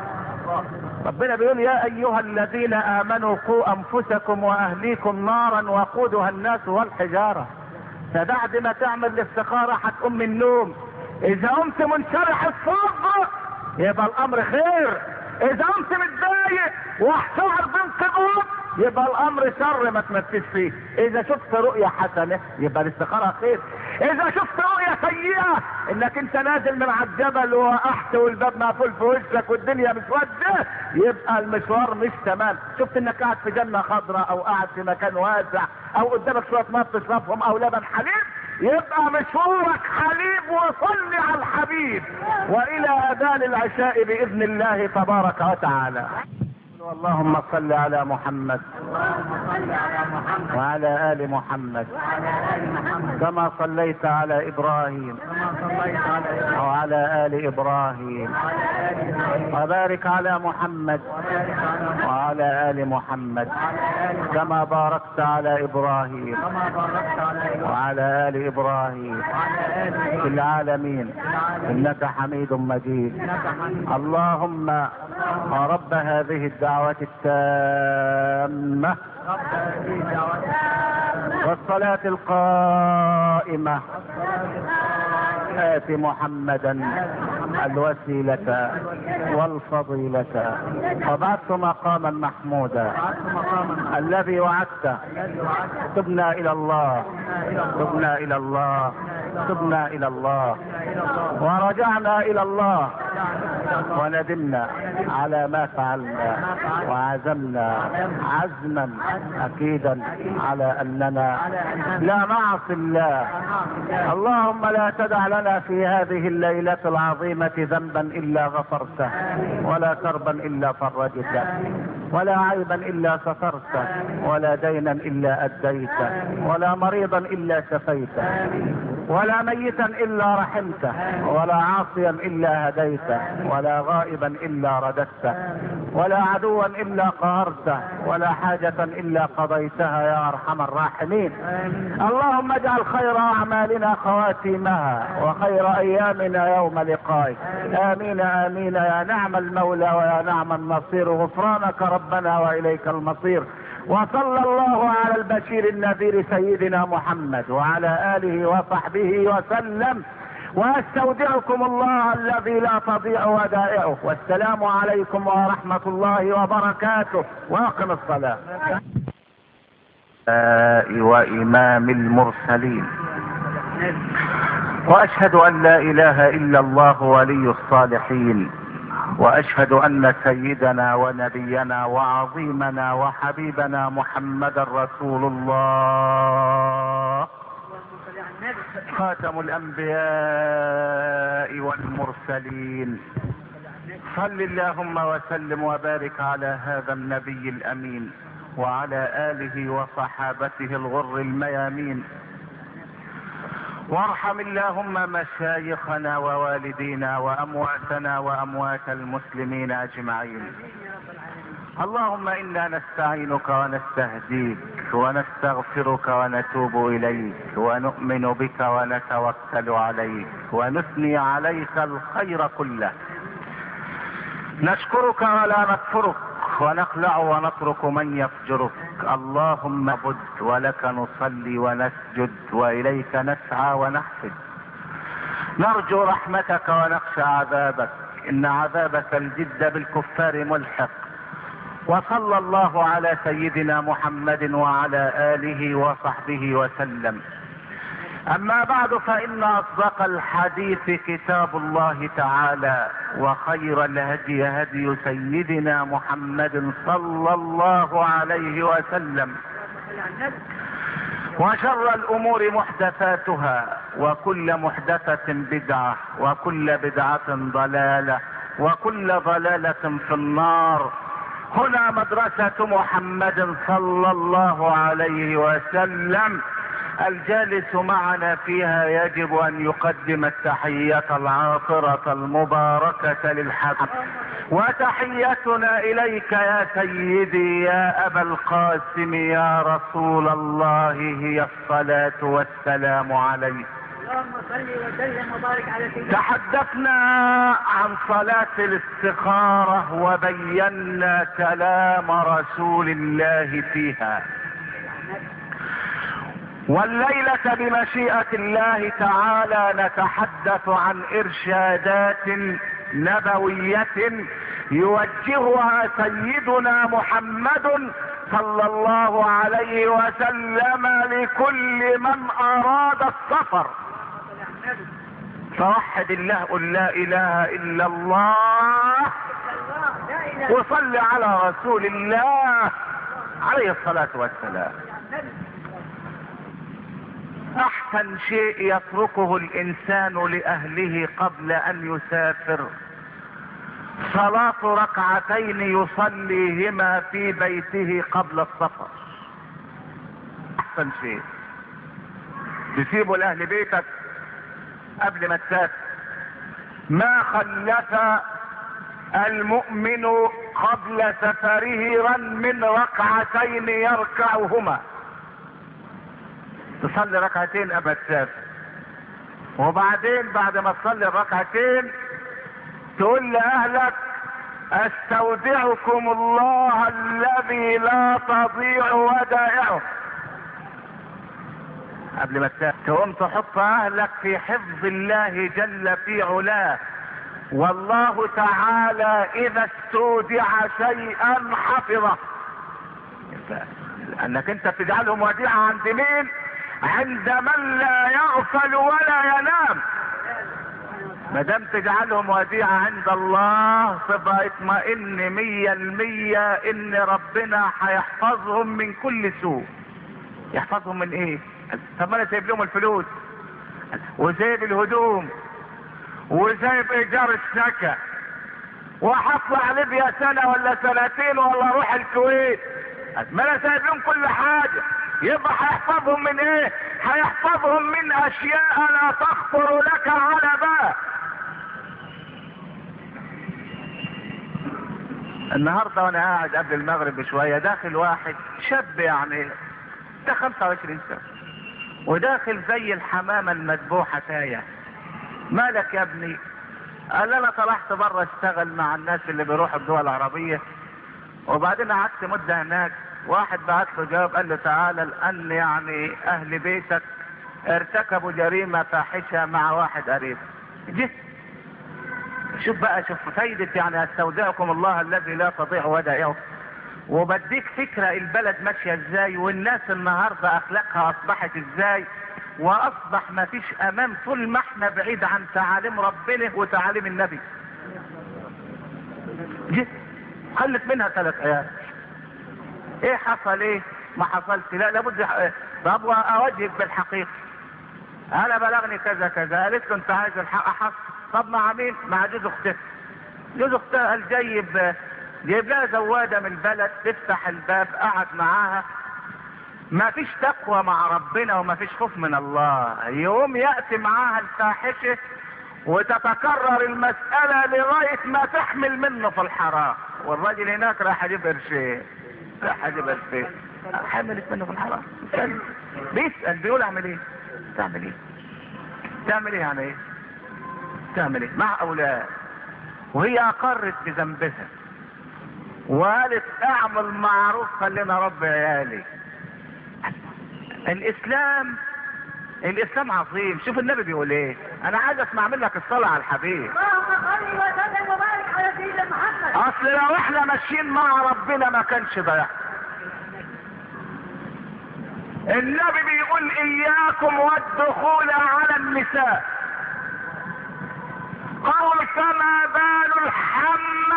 ربنا بيقول يا ايها الذين امنوا قوا انفسكم واهليكم نارا وقودها الناس والحجارة. فبعد ما تعمل الاستخارة هتقوم من النوم، اذا قمت منشرح الصدر يبقى الامر خير، اذا قمت متضايق وهتقعد بانقباض يبقى الامر شر ما تمسيش فيه. اذا شفت رؤية حسنة يبقى الاستخارة خير، اذا شفت رؤية سيئة انك انت نازل من على الجبل وقحت والباب مقفول في وشك والدنيا مسودة يبقى المشوار مش تمام. شفت انك قاعد في جنة خضراء او قاعد في مكان واسع او قدامك شوية ماء تشربهم او لبن حليب يبقى مشوارك حليب وصلي على الحبيب والى اذان العشاء باذن الله تبارك وتعالى. اللهم صل على محمد وعلى آل محمد كما صليت على إبراهيم وعلى آل إبراهيم وبارك على محمد وعلى آل محمد كما باركت على إبراهيم وعلى آل إبراهيم في العالمين إنك حميد مجيد. اللهم رب هذه الدعوة التامة والصلاة القائمة آت محمدا الوسيلة والفضيلة وبعث مقاما محمودا الذي وعدته. تبنا إلى الله تبنا إلى الله تبنا إلى الله ورجعنا إلى الله وندمنا على ما فعلنا وعزمنا عزما أكيدا على أننا لا نعصي الله. اللهم لا تدع لنا في هذه الليلة العظيمة ذنبا إلا غفرته ولا كربا إلا فرجته ولا عيبا إلا سترته ولا دينا إلا أديته ولا مريضا إلا شفيته ولا ميتا إلا رحمته ولا عاصيا إلا هديته ولا غائبا إلا رددته ولا عدوا إلا قهرته ولا حاجة إلا قضيتها يا أرحم الراحمين. اللهم اجعل خير أعمالنا خواتيمها وخير أيامنا يوم لقائك. آمين آمين يا نعم المولى ويا نعم النصير. غفرانك ربنا وإليك المصير. وصلى الله على البشير النذير سيدنا محمد وعلى آله وصحبه وسلم. واستودعكم الله الذي لا تضيع ودائعه. والسلام عليكم ورحمة الله وبركاته. واقم الصلاة. وإمام المرسلين وأشهد أن لا إله إلا الله ولي الصالحين وأشهد أن سيدنا ونبينا وعظيمنا وحبيبنا محمد رسول الله خاتم الأنبياء والمرسلين. صل اللهم وسلم وبارك على هذا النبي الأمين وعلى آله وصحابته الغر الميامين. وارحم اللهم مشايخنا ووالدينا وأمواتنا وأموات المسلمين أجمعين. اللهم إنا نستعينك ونستهديك ونستغفرك ونتوب إليك ونؤمن بك ونتوكل عليك ونثني عليك الخير كله. نشكرك ولا نكفرك ونخلع ونترك من يفجرك. اللهم نعبد ولك نصلي ونسجد وإليك نسعى ونحفد. نرجو رحمتك ونخشى عذابك إن عذابك الجد بالكفار ملحق. وصلى الله على سيدنا محمد وعلى آله وصحبه وسلم. أما بعد فإن أصدق الحديث كتاب الله تعالى وخير الهدي هدي سيدنا محمد صلى الله عليه وسلم وشر الأمور محدثاتها وكل محدثة بدعة وكل بدعة ضلالة وكل ضلالة في النار. هنا مدرسة محمد صلى الله عليه وسلم. الجالس معنا فيها يجب ان يقدم التحية العاطرة المباركة للحبيب. وتحيتنا اليك يا سيدي يا ابا القاسم يا رسول الله هي الصلاة والسلام عليك وسلم وبارك على سيدنا. تحدثنا عن صلاة الاستخارة وبينا كلام رسول الله فيها، والليلة بمشيئة الله تعالى نتحدث عن إرشادات نبوية يوجهها سيدنا محمد صلى الله عليه وسلم لكل من أراد السفر. فوحد الله، قل لا إله إلا الله، وصل على رسول الله عليه الصلاة والسلام. احسن شيء يتركه الانسان لاهله قبل ان يسافر صلاة ركعتين يصليهما في بيته قبل السفر. احسن شيء تسيبه لاهل بيتك قبل ما تسافر. ما خلف المؤمن قبل سفره من ركعتين يركعهما. تصلي ركعتين قبل تسافر، وبعدين بعد ما تصلي الركعتين تقول لأهلك استودعكم الله الذي لا تضيع ودائعه. قبل ما تسافر تقوم تحط أهلك في حفظ الله جل في علاه، والله تعالى إذا استودع شيئا حفظه. لأنك أنت بتجعلهم وديعة عند مين؟ عند من لا يغفل ولا ينام. ما دام تجعلهم وديعة عند الله تبقى اطمئن مية المية ان ربنا هيحفظهم من كل سوء. يحفظهم من ايه؟ طب ما انا سايب لهم الفلوس وسايب الهدوم وسايب ايجار الشقة وهطلع ليبيا سنة ولا سنتين ولا اروح الكويت، ما انا سايب لهم كل حاجة. يبقى هيحفظهم من ايه؟ هيحفظهم من اشياء لا تخطر لك على بال. النهارده وانا قاعد قبل المغرب بشويه داخل واحد شاب يعني ده خمسة وعشرين سنة وداخل زي الحمامه المذبوحه تايه. مالك يا ابني؟ قال انا طلعت بره اشتغل مع الناس اللي بيروحوا الدول العربيه، وبعدين قعدت مده هناك. واحد بعت له جواب قال له تعالى لان يعني اهل بيتك ارتكبوا جريمه فاحشه مع واحد قريب. جيت شوف بقى، شوف فايدة يعني استودعكم الله الذي لا تضيع ودائعه. وبديك فكرة البلد ماشية ازاي والناس النهاردة اخلاقها اصبحت ازاي، واصبح ما فيش امان طول ما احنا بعيد عن تعاليم ربنا وتعاليم النبي. جيت خلت منها ثلاث ايام. ايه حصل؟ ايه ما حصلش؟ لا لابد طب اواجهك بالحقيقة. انا بلغني كذا كذا. قالت له انت عايز الحق حصل. طب مع مين؟ مع جوز اختها. جوز اختها قال جايب جايب لها زواده من البلد تفتح الباب، قعد معاها. ما فيش تقوى مع ربنا وما فيش خوف من الله. يوم ياتي معاها الفاحشه وتتكرر المساله لغايه ما تحمل منه في الحرام، والراجل هناك راح يجيب قرشين. راح يجيب قرشين حملت منه في الحرام. بيسال بيقول اعمل ايه؟ تعمل ايه؟ تعمل ايه يعني ايه؟ تعمل ايه مع اولاد؟ وهي اقرت بذنبها وقالت اعمل معروف خلينا ربي عيالي. الاسلام الاسلام عظيم. شوف النبي بيقول ايه. انا عايز اسمع منك الصلاة على الحبيب. اللهم صل وسلم وبارك على سيدنا محمد. اصل لو احنا ماشيين مع ربنا ما كانش ضيع. النبي بيقول اياكم والدخول على النساء. قال كما بال الحم.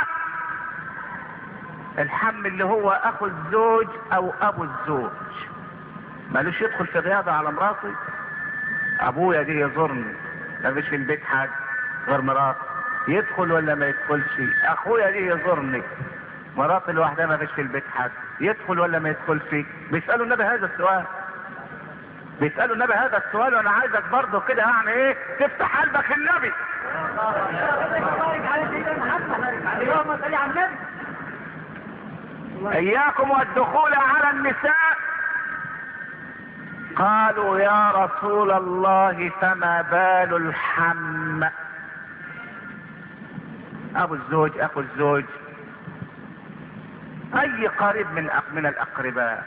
الحم اللي هو اخو الزوج او ابو الزوج. مالوش يدخل في غيابة على مراتي. ابويا دي يزورني ما فيش في البيت حاجة غير مراتي، يدخل ولا ما يدخلش؟ اخويا دي يزورني مراتي لوحدها ما فيش في البيت حاجة، يدخل ولا ما يدخلش؟ بيسألوا النبي هذا السؤال. بيسألوا النبي هذا السؤال، وانا عايزك برضه كده يعني ايه تفتح قلبك للنبي. اللهم صل على النبي. اياكم والدخول على النساء قالوا يا رسول الله فما بال الحم؟ ابو الزوج اخو الزوج اي قريب من من الاقرباء.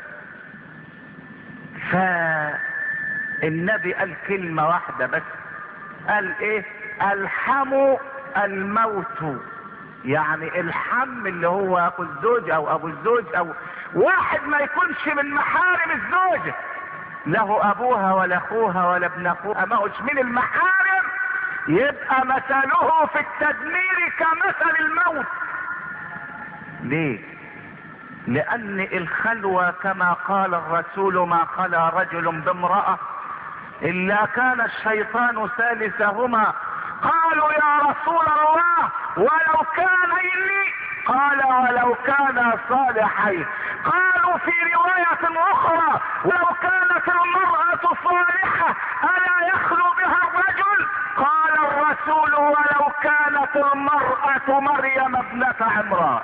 فالنبي قال كلمة واحدة بس، قال ايه؟ الحموا الموت. يعني الحم اللي هو اخو الزوج او ابو الزوج او واحد ما يكونش من محارم الزوجة، له ابوها ولا اخوها ولا ابن اخوها، ما هوش من المحارم، يبقى مثله في التدمير كمثل الموت. ليه؟ لان الخلوة كما قال الرسول ما خلا رجل بامرأة الا كان الشيطان ثالثهما. قالوا يا رسول الله ولو كان إلي؟ قال ولو كان صالحين. قالوا في رواية اخرى ولو كانت المرأة صالحة الا يخلو بها الرجل؟ قال الرسول ولو كانت المرأة مريم ابنة عمران.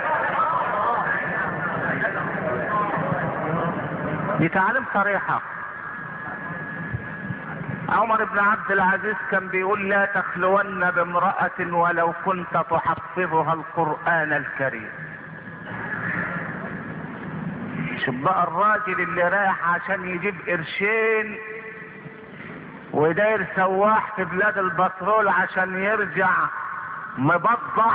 دي تعليم صريحة. عمر بن عبد العزيز كان بيقول لا تخلون بامرأة ولو كنت تحفظها القرآن الكريم. شوف بقى الراجل اللي رايح عشان يجيب قرشين وداير سواح في بلاد البترول عشان يرجع مبضع،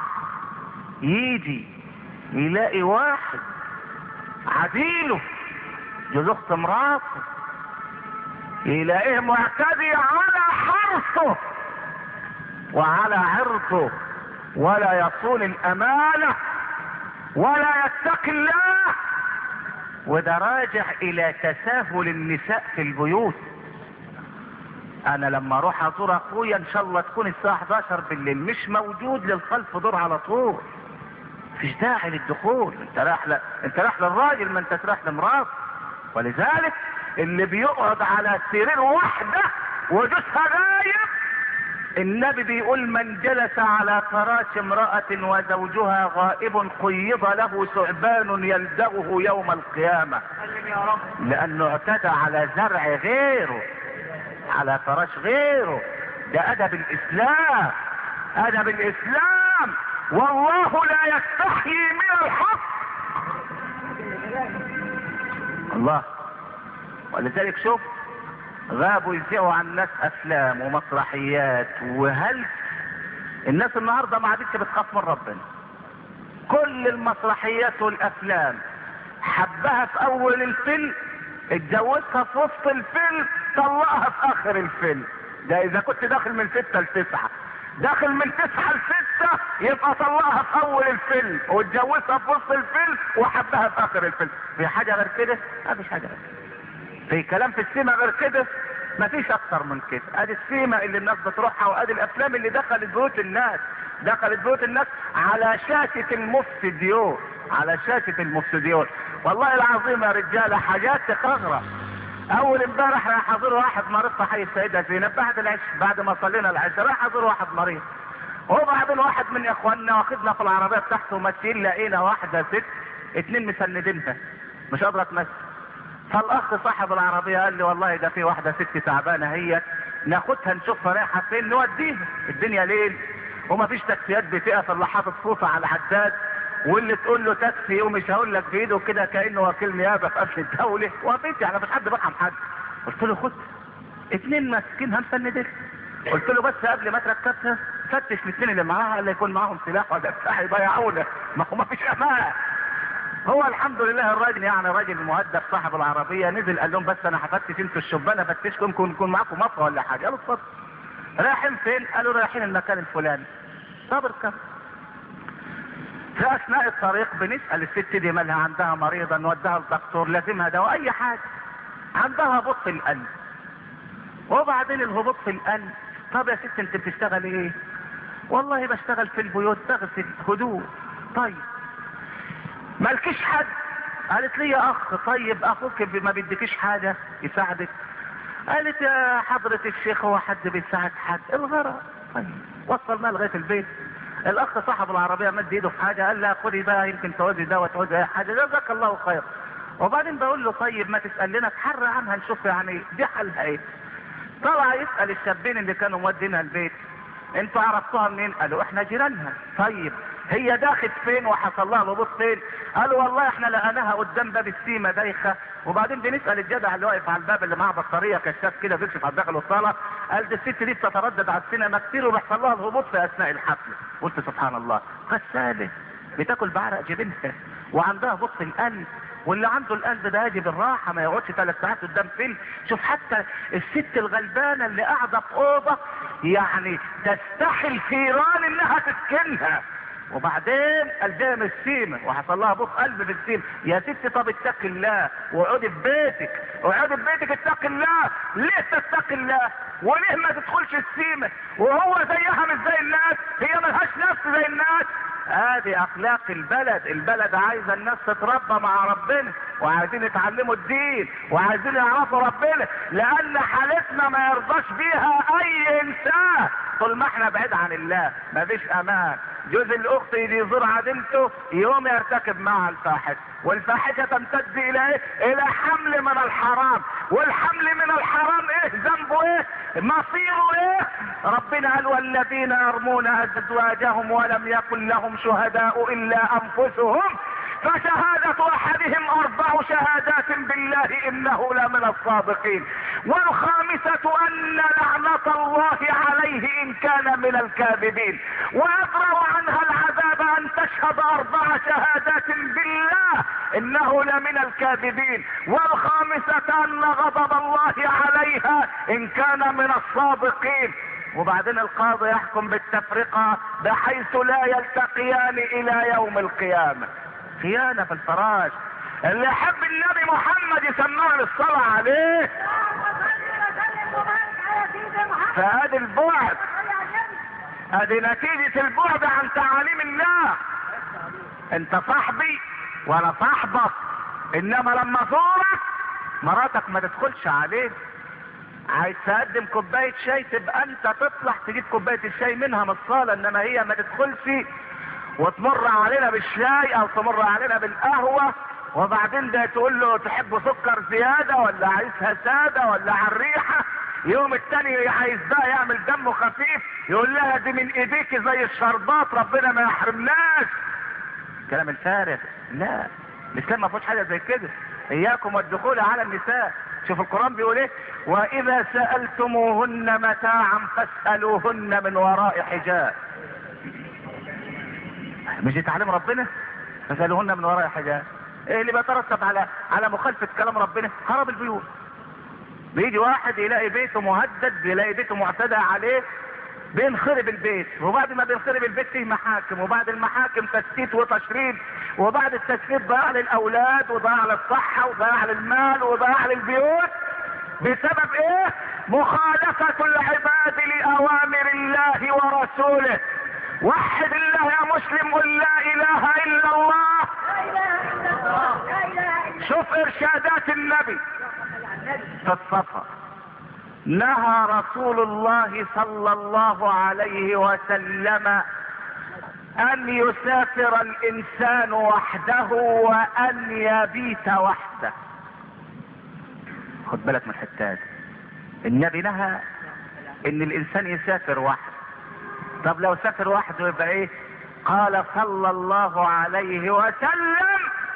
يجي يلاقي واحد عديله جوز اخت مراته، يلاقيه معتدي على حرصه وعلى عرضه، ولا يصون الامانة ولا يتقي الله. وده راجع الى تساهل النساء في البيوت. انا لما اروح ازور اخويا ان شاء الله تكون الساعة احداشر بالليل، مش موجود للخلف دور على طول، مفيش داعي للدخول. انت رايح ل... انت رايح للراجل، ما انت رايح لمراته. ولذلك اللي بيقعد على سرير واحدة وجوزها غايب، النبي بيقول من جلس على فراش امرأة وزوجها غائب قيض له ثعبان يلدغه يوم القيامة، لانه اعتدى على زرع غيره، على فراش غيره. ده ادب الاسلام، ادب الاسلام. والله لا يستحيي من الحق. الله. ولذلك شوف غابوا يذيعوا عن الناس افلام ومسرحيات وهل الناس النهارده ما عادتش بتخاف من ربنا. كل المسرحيات والافلام حبها في اول الفيلم، اتجوزها في وسط الفيلم، طلقها في اخر الفيلم. ده اذا كنت داخل من ستة لتسعة، داخل من تسعة لستة يبقى طلقها في اول الفيلم واتجوزها في وسط الفيلم وحبها في اخر الفيلم. في حاجة غير كده؟ ما فيش حاجة غير كده. في كلام في السيما غير كده؟ ما فيش اكتر من كده. ادي السيما اللي الناس بتروحها، وادي الافلام اللي دخلت بيوت الناس، دخلت بيوت الناس على شاشة المفسديون، على شاشة المفسديون. والله العظيم يا رجالة حاجات تخغرة. اول امبارح راح ازور واحد مريض في حي السيدة زينب بعد العشاء، بعد ما صلينا العشاء راح ازور واحد مريض، وبعدين واحد من اخواننا واخدنا في العربية بتاعته وماشيين، لقينا واحدة ست اتنين مسندينها مش قادرة تمشي. فالاخ صاحب العربية قال لي والله ده في واحدة ست تعبانة هي، ناخدها نشوفها رايحة فين نوديها، الدنيا ليل وما فيش تاكسيات بتقف الا حاطط صوفة على العداد، واللي تقول له تاكسي ومش هقول لك بايده كده كانه وكيل نيابه في امن الدوله، وقفت يعني مفيش حد بيرحم حد. قلت له خد اتنين ماسكينها مسندين، قلت له بس قبل ما تركبها فتش الاثنين اللي معاها اللي يكون معاهم سلاح ولا بتاع يضيعونا، ما هو مفيش امان. هو الحمد لله الراجل يعني راجل مؤدب صاحب العربيه، نزل قال لهم بس انا هفتش انتوا الشبانه، فتشكم يمكن يكون معاكم مطوه ولا حاجه. قالوا اتفضل. رايحين فين؟ قالوا رايحين المكان الفلاني. طب اركب. في اثناء الطريق بنسأل الست دي مالها، عندها مريضة نودها للدكتور، لازمها دواء اي حاجة، عندها هبوط في القلب. وبعدين الهبوط في القلب، طب يا ست انت بتشتغل ايه؟ والله بشتغل في البيوت بغسل هدوء. طيب مالكيش حد؟ قالت لي يا اخ. طيب اخوك ما بيديكيش حاجة يساعدك؟ قالت يا حضرة الشيخ هو حد بيساعد حد؟ الغرض. طيب وصلنا لغاية البيت، الاخ صاحب العربية مد ايده في حاجة، قال لها خدي بقى يمكن تعوزي ده وتعوزي اي حاجة، جزاك الله خير. وبعدين بقول له طيب ما تسأل لنا تحرى عنها نشوف يعني دي حالها ايه. طلع يسأل الشابين اللي كانوا مودينها البيت، انتوا عرفتوها منين؟ قالوا احنا جيرانها. طيب هي داخت فين وحصل لها الهبوط فين؟ قالوا والله احنا لقيناها قدام باب السيمه دايخه، وبعدين بنسال الجدع اللي واقف على الباب اللي معاه بطاريه كشاف كده بيكشف على داخل الصاله، قال دي الست دي بتتردد على السينما كتير وبيحصل لها الهبوط في اثناء الحفله. قلت سبحان الله، غساله بتاكل بعرق جبينها وعندها هبوط في القلب، واللي عنده القلب ده يجي بالراحه ما يقعدش ثلاث ساعات قدام فيلم. شوف حتى الست الغلبانه اللي قاعده في اوضه يعني تستحي الفيران انها تسكنها، وبعدين قلبها السيمه وحصل لها هبوط قلب في السيمه. يا ست طب اتقي الله واقعدي في بيتك، اقعدي في بيتك اتقي الله. ليه تتقي الله؟ وليه ما تدخلش السيمه؟ وهو زيها مش زي الناس؟ هي ملهاش نفس زي الناس؟ ادي اخلاق البلد. البلد عايزه الناس تتربى مع ربنا، وعايزين يتعلموا الدين، وعايزين يعرفوا ربنا، لان حالتنا ما يرضاش بيها اي انسان طول ما احنا بعيد عن الله. مفيش امان. جوز الاخت يجي يزور عدلته يوم يرتكب معها الفاحشه، والفاحشه تمتد الى ايه؟ الى حمل من الحرام، والحمل من الحرام ايه ذنبه؟ ايه مصيره؟ ايه؟ ربنا قال والذين يرمون ازواجهم ولم يكن لهم شهداء الا انفسهم فشهادة احدهم اربع شهادات بالله انه لمن الصادقين، والخامسة ان لعنة الله عليه ان كان من الكاذبين، ويبرأ عنها العذاب ان تشهد اربع شهادات بالله انه لمن الكاذبين، والخامسة ان غضب الله عليها ان كان من الصادقين. وبعدين القاضي يحكم بالتفرقة بحيث لا يلتقيان الى يوم القيامة. خيانة في الفراش. اللي يحب النبي محمد يسمعه للصلاة عليه. فهذه البعد، هذه نتيجة البعد عن تعاليم الله. انت صاحبي وانا صاحبك، انما لما زورك مراتك ما تدخلش عليه. عايز تقدم كوباية شاي تبقى انت تطلع تجيب كوباية الشاي منها من الصالة، انما هي ما تدخلش وتمر علينا بالشاي او تمر علينا بالقهوة، وبعدين ده تقول له تحب سكر زيادة ولا عايزها سادة ولا على الريحة. يوم التاني عايز بقى يعمل دمه خفيف يقول لها دي من ايديك زي الشربات ربنا ما يحرمناش. كلام الفارغ. لا، الاسلام ما فيهوش حاجة زي كده. اياكم والدخول على النساء. شوف القرآن بيقول ايه؟ واذا سألتموهن متاعا فاسألوهن من وراء حجاب. مش يتعلم ربنا؟ فسألوهن من وراء حجاب. ايه اللي بيترتب على على مخالفة كلام ربنا؟ خراب البيوت. بيجي واحد يلاقي بيته مهدد، بيلاقي بيته معتدى عليه، بينخرب البيت، وبعد ما بينخرب البيت فيه محاكم، وبعد المحاكم تشتيت وتشريد، وبعد التشتيت ضياع للاولاد وضياع للصحة وضياع للمال وضياع للبيوت. بسبب ايه؟ مخالفة العباد لأوامر الله ورسوله. وحد الله يا مسلم، قل لا اله الا الله. لا اله الا الله، لا اله الا الله. شوف ارشادات النبي في السفر. نهى رسول الله صلى الله عليه وسلم ان يسافر الانسان وحده وان يبيت وحده. خد بالك من الحتات. النبي نهى ان الانسان يسافر وحده. طب لو سافر وحده يبقى ايه؟ قال صلى الله عليه وسلم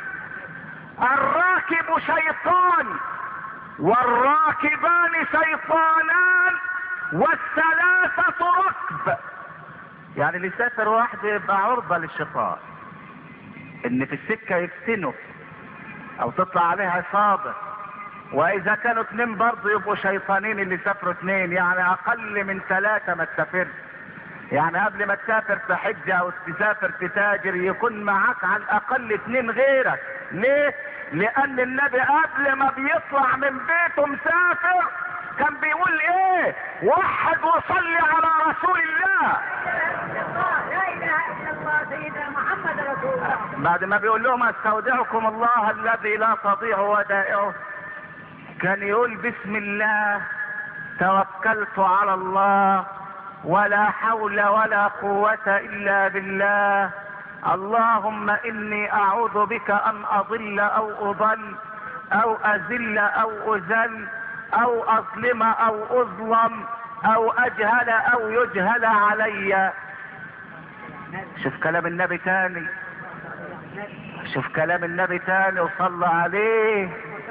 الراكب شيطان والراكبان شيطانان والثلاثة ركب. يعني اللي يسافر وحده يبقى عرضة للشيطان، ان في السكة يفتنه او تطلع عليه عصابة. واذا كانوا اتنين برضه يبقوا شيطانين اللي سافروا اتنين، يعني اقل من ثلاثة ما تسافرش. يعني قبل ما تسافر في حجة او تسافر في تاجر يكون معاك على الاقل اتنين غيرك. ليه؟ لان النبي قبل ما بيطلع من بيته مسافر كان بيقول ايه؟ وحد وصلي على رسول الله. لا اله الا الله سيدنا محمد رسول الله. بعد ما بيقول لهم استودعكم الله الذي لا تضيع ودائعه، كان يقول بسم الله توكلت على الله ولا حول ولا قوة الا بالله. اللهم اني اعوذ بك ان اضل او اضل او اذل او اذل او اظلم او اظلم او اجهل او يجهل علي. شوف كلام النبي تاني، شوف كلام النبي تاني وصلى عليه.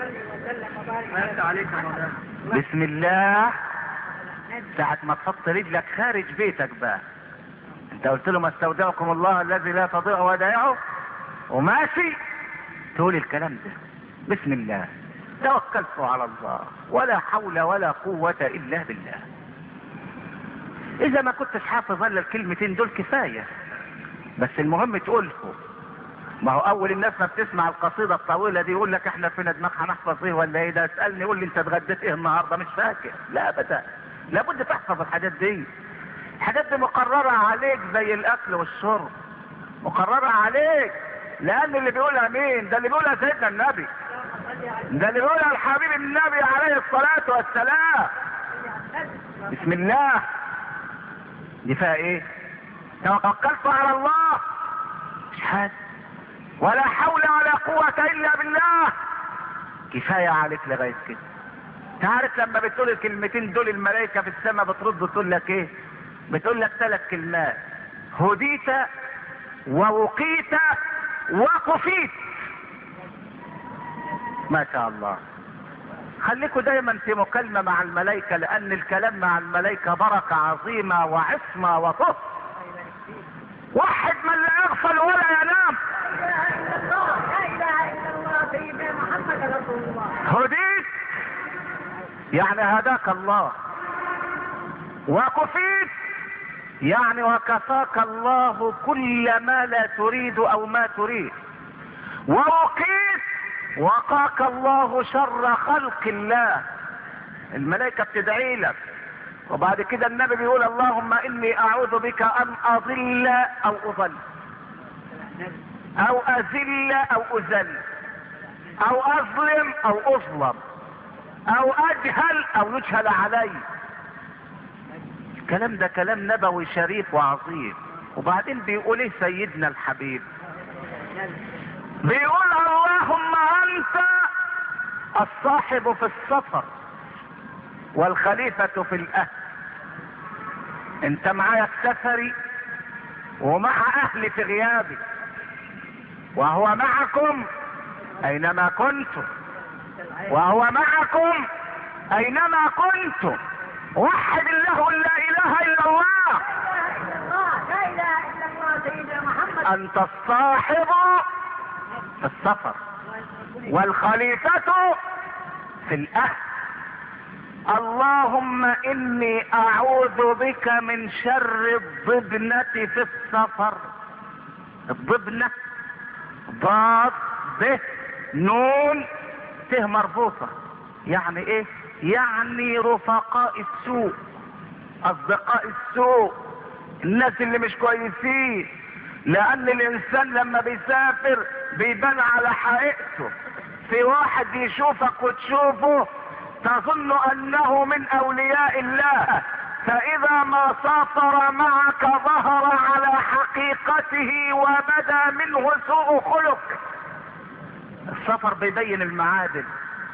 بسم الله. ساعة ما تحط رجلك خارج بيتك بقى، انت قلت له ما استودعكم الله الذي لا تضيع ودائعه، وماشي تقول الكلام ده. بسم الله توكلت على الله ولا حول ولا قوة الا بالله. اذا ما كنتش حافظ الا الكلمتين دول كفاية، بس المهم تقوله. ما هو اول الناس ما بتسمع القصيدة الطويلة دي يقول لك احنا فينا دماغ هنحفظ ايه ولا ايه ده. اسألني قول لي انت اتغديت ايه النهاردة، مش فاكر. لا ابدا، لابد تحفظ الحاجات دي. الحاجات دي مقررة عليك زي الاكل والشرب، مقررة عليك. لان اللي بيقولها مين؟ ده اللي بيقولها سيدنا النبي، ده اللي بيقولها الحبيب النبي عليه الصلاة والسلام. بسم الله دي فيها ايه؟ توكلت على الله، مش حاجة. ولا حول ولا قوة الا بالله، كفاية عليك لغاية كده. تعرف لما بتقول الكلمتين دول الملائكة في السماء بترد بتقول لك ايه؟ بتقول لك ثلاث كلمات: هديت ووقيت وكفيت. ما شاء الله. خليكوا دايما في مكالمة مع الملائكة، لان الكلام مع الملائكة بركة عظيمة وعصمة وطهر. واحد من لا يغفل ولا ينام. لا اله الا الله سيدنا محمد رسول الله. هديت يعني هداك الله، وكفيت يعني وكفاك الله كل ما لا تريد او ما تريد، ووقيت وقاك الله شر خلق الله. الملائكة بتدعي لك. وبعد كده النبي بيقول اللهم اني اعوذ بك ان اضل او اضل او اذل او اذل او اظلم او اظلم او اجهل او يجهل علي. الكلام ده كلام نبوي شريف وعظيم. وبعدين بيقول ايه سيدنا الحبيب؟ بيقول اللهم انت الصاحب في السفر والخليفة في الاهل. انت معايا في سفري ومع اهلي في غيابي، وهو معكم اينما كنتم، وهو معكم اينما كنتم. وحد الله لا اله الا الله. لا اله الا الله سيدنا محمد. انت الصاحب في السفر والخليفة في الاهل. اللهم اني اعوذ بك من شر الضبنة في السفر. الضبنة ضاد ب نون ت مربوطة. يعني ايه؟ يعني رفقاء السوء، اصدقاء السوء، الناس اللي مش كويسين. لان الانسان لما بيسافر بيبان على حقيقته. في واحد يشوفك وتشوفه تظن انه من اولياء الله، فاذا ما سافر معك ظهر على حقيقته وبدا منه سوء خلق. السفر بيبين المعادن.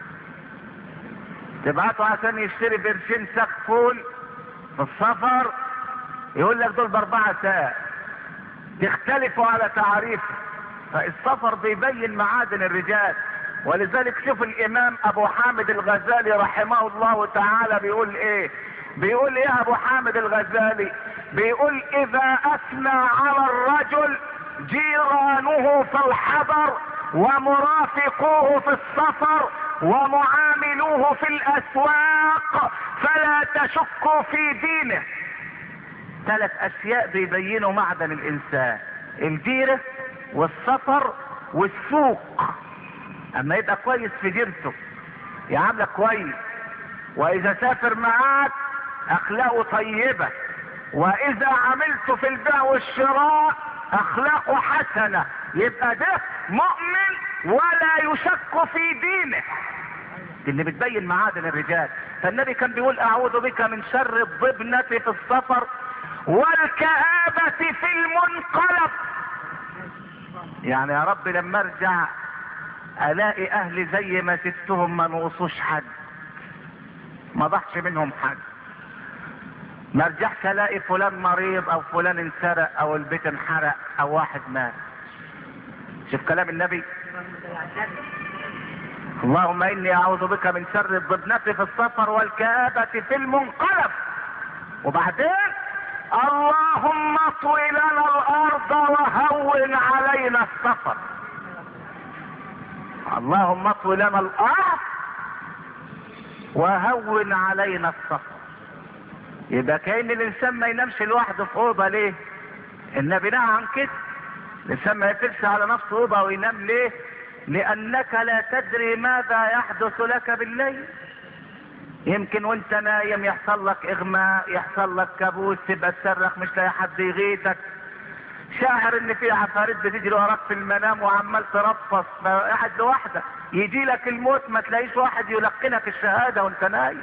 تبعته عشان يشتري برشين ساق فول في السفر يقول لك دول باربعة ساق، تختلفوا على تعريفه. فالسفر بيبين معادن الرجال. ولذلك شوف الامام ابو حامد الغزالي رحمه الله تعالى بيقول ايه؟ بيقول ايه ابو حامد الغزالي؟ بيقول اذا اثنى على الرجل جيرانه في الحضر ومرافقوه في السفر ومعاملوه في الاسواق فلا تشكوا في دينه. ثلاث اشياء بيبينوا معدن الانسان: الجيرة والسفر والسوق. اما يبقى كويس في جيرته يعاملك كويس، واذا سافر معاك اخلاقه طيبة، واذا عملت في البيع والشراء اخلاقه حسنة، يبقى ده مؤمن ولا يشك في دينه. دي اللي بتبين معادن الرجال. فالنبي كان بيقول اعوذ بك من شر الضبنة في السفر والكآبة في المنقلب. يعني يا رب لما ارجع الاقي اهلي زي ما سبتهم ما نقصوش حد، ما ضحش منهم حد، ما ارجعش الاقي فلان مريض او فلان انسرق او البيت انحرق او واحد مات. شوف كلام النبي، اللهم اني اعوذ بك من شر الضبنة في السفر والكآبة في المنقلب. وبعدين اللهم اطوي لنا الارض وهون علينا السفر. اللهم اطوي لنا الارض وهون علينا السفر. يبقى كأن الانسان ما ينامش لوحده في اوضه. ليه؟ النبي نهى عن كده. الانسان ما يقفلش على نفسه اوضه وينام. ليه؟ لانك لا تدري ماذا يحدث لك بالليل. يمكن وانت نايم يحصل لك اغماء، يحصل لك كابوس، تبقى تصرخ مش لاقي حد يغيثك، شاعر ان في عفاريت بتجري وراك في المنام وعمال ترفص قاعد لوحدك، يجي لك الموت ما تلاقيش واحد يلقنك الشهاده وانت نايم.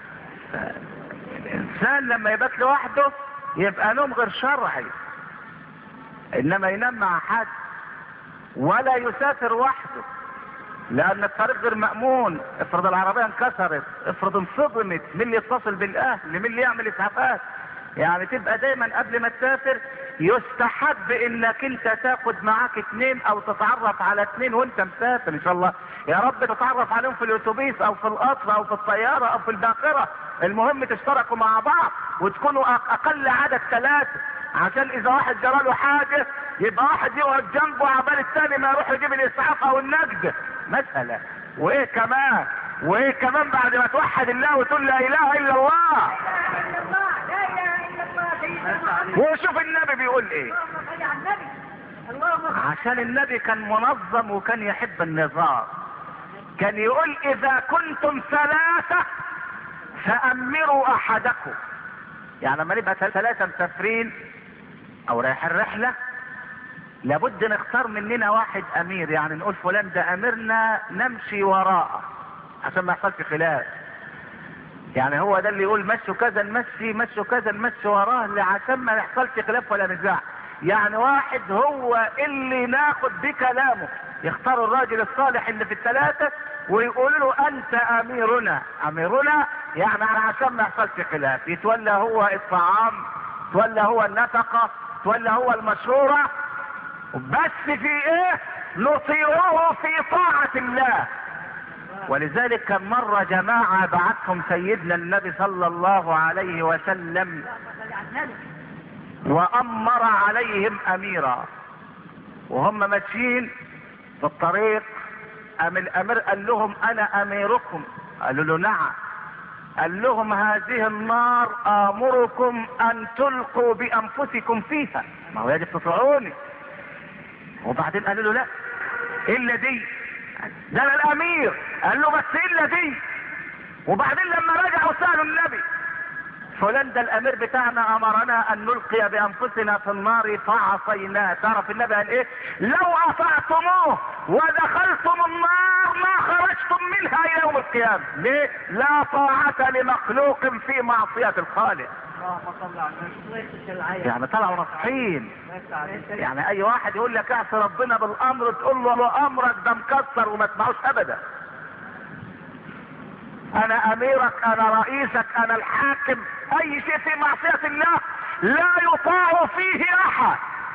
الانسان لما يبات لوحده يبقى نوم غير شرعي، انما ينام مع حد، ولا يسافر وحده لان الطريق غير مأمون. افرض العربية انكسرت، افرض انصدمت، مين اللي يتصل بالاهل، مين اللي يعمل اسعافات؟ يعني تبقى دايما قبل ما تسافر يستحب انك انت تاخد معاك اتنين او تتعرف على اتنين وانت مسافر ان شاء الله. يا رب تتعرف عليهم في الاتوبيس او في القطر او في الطيارة او في الباخرة، المهم تشتركوا مع بعض وتكونوا اقل عدد ثلاثة، عشان اذا واحد جراله حاجة يبقى واحد يقعد جنبه عبال الثاني ما يروح يجيب الاسعاف او النجدة مسألة. وايه كمان وايه كمان بعد ما توحد الله وتقول لا اله الا الله. وشوف النبي بيقول ايه، عشان النبي كان منظم وكان يحب النظام. كان يقول اذا كنتم ثلاثة فامروا احدكم. يعني لما نبقى ثلاثة مسافرين او رايحين رحلة لابد نختار مننا واحد امير، يعني نقول فلان ده اميرنا نمشي وراءه عشان ما يحصلش خلاف. يعني هو ده اللي يقول مشوا كذا نمشي، مشوا كذا نمشي وراه عشان ما يحصلش خلاف ولا نزاع. يعني واحد هو اللي ناخد بكلامه، يختار الراجل الصالح اللي في الثلاثة ويقول له انت اميرنا. اميرنا يعني عشان ما يحصلش خلاف، يتولى هو الطعام، يتولى هو النفقة، يتولى هو المشورة، بس في ايه؟ نطيعه في طاعة الله. ولذلك كان مرة جماعة بعثهم سيدنا النبي صلى الله عليه وسلم وامر عليهم اميرا، وهم ماشيين في الطريق ام الامير قال لهم انا اميركم. قالوا له نعم. قال لهم هذه النار امركم ان تلقوا بانفسكم فيها، ما هو يجب تطيعوني. وبعدين قالوا له لا الا دي، ده انا الامير. قال له بس الا دي. وبعدين لما رجعوا سألوا النبي فلان ده الامير بتاعنا امرنا ان نلقي بانفسنا في النار فعصيناه. تعرف النبي قال ايه؟ لو اطعتموه ودخلتم النار ما خرجتم منها الى يوم القيامة. ليه؟ لا طاعة لمخلوق في معصية الخالق. يعني طلعوا نصحين. يعني اي واحد يقول لك اعصي ربنا بالامر تقول له امرك ده مكسر وما تسمعوش ابدا. انا اميرك، انا رئيسك، انا الحاكم. اي شيء في معصية الله لا يطاع فيه احد.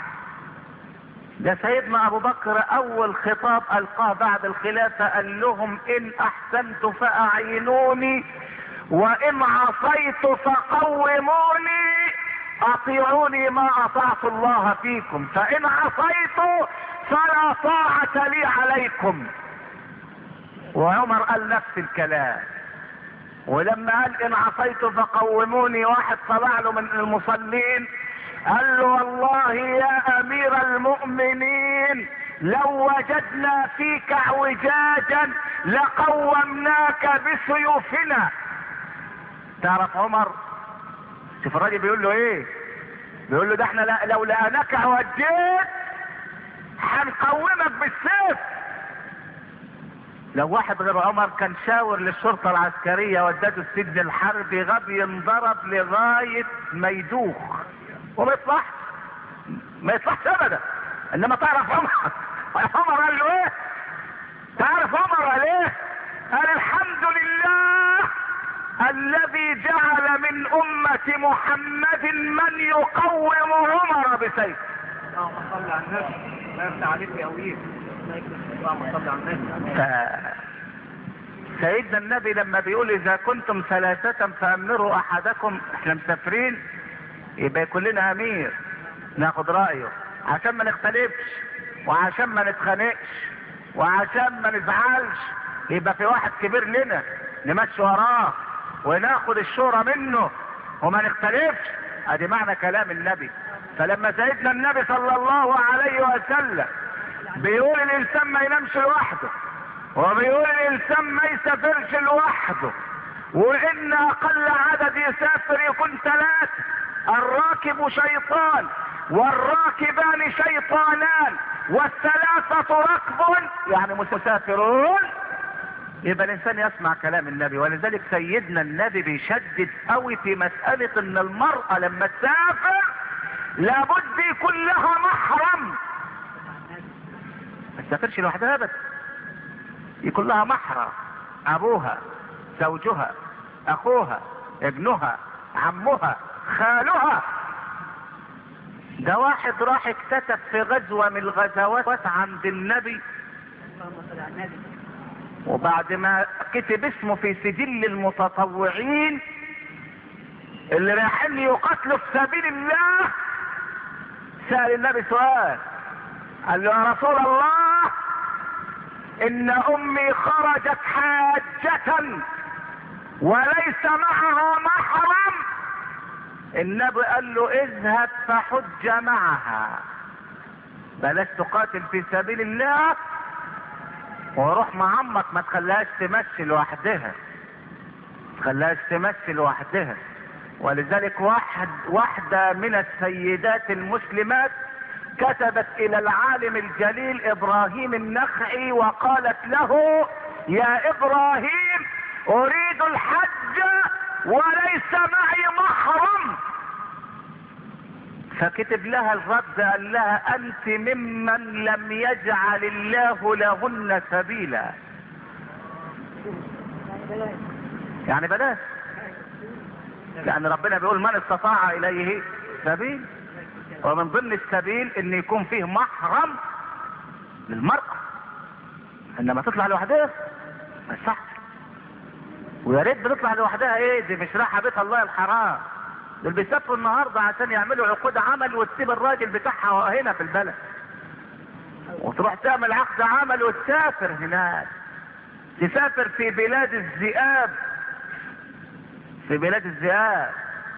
ده سيدنا ابو بكر اول خطاب القاه بعد الخلافة قال لهم ان احسنت فاعينوني وان عصيت فقوموني، اطيعوني ما اطعت الله فيكم، فان عصيت فلا طاعة لي عليكم. وعمر قال نفس الكلام. ولما قال ان عصيت فقوموني واحد طلع له من المصلين قال له والله يا امير المؤمنين لو وجدنا فيك اعوجاجا لقومناك بسيوفنا. تعرف عمر؟ شوف الراجل بيقول له ايه؟ بيقول له ده احنا لا لو لقناك اعوجيت هنقومك بالسيف. لو واحد غير عمر كان شاور للشرطة العسكرية ودته السجن الحربي غبي ينضرب لغاية ما يدوخ وما يطلعش ما يطلعش ابدا. انما تعرف عمر عمر قال له ايه؟ تعرف عمر قال ايه؟ قال الحمد لله الذي جعل من امة محمد من يقوم عمر بسيف. اللهم صل على النبي. لا يفتح عليك يا أويل. اللهم صل على النبي. سيدنا النبي لما بيقول اذا كنتم ثلاثة فامروا احدكم، احنا مسافرين يبقى يكون لنا امير ناخد رايه عشان ما نختلفش وعشان ما نتخانقش وعشان ما نزعلش، يبقى في واحد كبير لنا نمشي وراه وناخد الشورى منه وما نختلفش. ادي معنى كلام النبي. فلما سيدنا النبي صلى الله عليه وسلم بيقول الانسان ما ينامش لوحده، وبيقول الانسان ما يسافرش لوحده، وان اقل عدد يسافر يكون ثلاثة، الراكب شيطان والراكبان شيطانان والثلاثة ركب يعني مسافرون، يبقى الانسان يسمع كلام النبي. ولذلك سيدنا النبي بيشدد قوي في مسألة ان المرأة لما تسافر لابد يكون لها محرم، ما تسافرش لوحدها ابدا، يكون لها محرم، ابوها، زوجها، اخوها، ابنها، عمها، خالها. ده واحد راح اكتتب في غزوة من الغزوات عند النبي، وبعد ما كتب اسمه في سجل المتطوعين اللي رايحين يقاتلوا في سبيل الله، سأل النبي سؤال، قال له يا رسول الله ان امي خرجت حاجة وليس معها محرم. النبي قال له اذهب فحج معها، بلاش تقاتل في سبيل الله وروح مع عمك، ما تخليهاش تمشي لوحدها، ما تخليهاش تمشي لوحدها. ولذلك واحد واحدة من السيدات المسلمات كتبت الى العالم الجليل ابراهيم النخعي وقالت له يا ابراهيم اريد الحج وليس معي محرم. فكتب لها الرد قال لها انت ممن لم يجعل الله لهن سبيلا، يعني بلاش، لان ربنا بيقول من استطاع اليه سبيل، ومن ضمن السبيل ان يكون فيه محرم للمرأة، انما تطلع لوحدها ما يصحش. ويا ريت بتطلع لوحدها ايه، دي مش رايحه بيت الله الحرام، دول بيسافروا النهارده عشان يعملوا عقود عمل وتسيب الراجل بتاعها هنا في البلد، وتروح تعمل عقد عمل وتسافر هناك، تسافر في بلاد الذئاب، في بلاد الذئاب.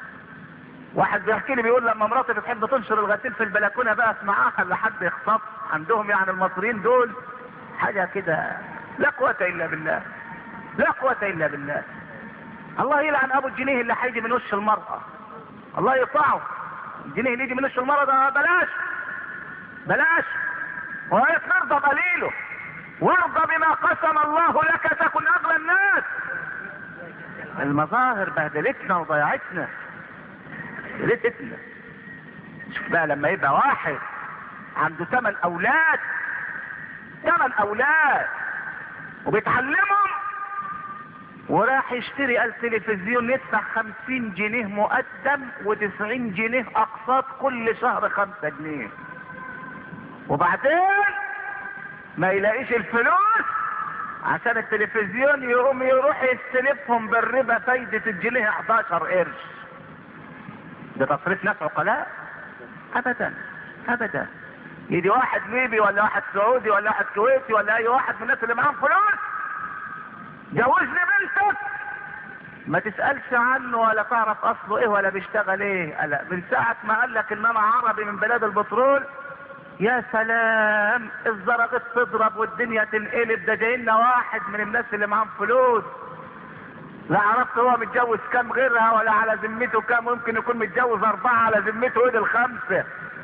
واحد بيحكي لي بيقول لما مراتي بتحب تنشر الغسيل في البلكونه بقى اسمعها لحد يخطف عندهم، يعني المصريين دول حاجه كده لا قوه الا بالله، لا قوه الا بالله. الله يلعن ابو الجنيه اللي هيجي من وش المرأة، الله يقطعه. الجنيه اللي يجي من وش المرأة ده بلاش بلاش، وهي ترضى قليله وارضى بما قسم الله لك تكن اغلى الناس. المظاهر بهدلتنا وضيعتنا بهدلتنا. شوف بقى لما يبقى واحد عنده ثمان اولاد، ثمان اولاد وبيتعلمهم، وراح يشتري التلفزيون يدفع خمسين جنيه مقدم وتسعين جنيه اقساط كل شهر خمسة جنيه، وبعدين ما يلاقيش الفلوس عشان التلفزيون، يقوم يروح يستلفهم بالربا فايدة الجنيه احداشر قرش. ده تصريف ناس عقلاء؟ ابدا ابدا. يجي واحد ليبي ولا واحد سعودي ولا واحد كويتي ولا اي واحد من الناس اللي معاهم فلوس جوزني بنتك، ما تسألش عنه ولا تعرف اصله ايه ولا بيشتغل ايه. لا، من ساعة ما قال لك ان انا عربي من بلاد البترول، يا سلام الزرقت تضرب والدنيا تنقلب. ده جاي لنا واحد من الناس اللي معاهم فلوس، لا عرفت هو متجوز كام غيرها ولا على ذمته كام، ممكن يكون متجوز اربعة على ذمته ايه الخمسة.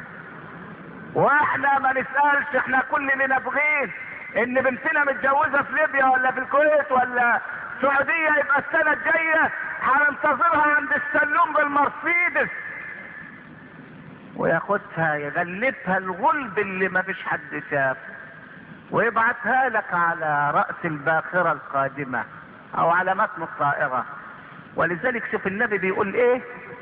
واحنا ما نسألش، احنا كل اللي نبغيه ان بنتنا متجوزة في ليبيا ولا في الكويت ولا السعودية، يبقى السنة الجاية هننتظرها عند السلوم بالمرسيدس وياخدها يغلفها الغلب اللي ما فيش حد شاف، ويبعتها لك على رأس الباخرة القادمة او على متن الطائرة. ولذلك شوف النبي بيقول ايه.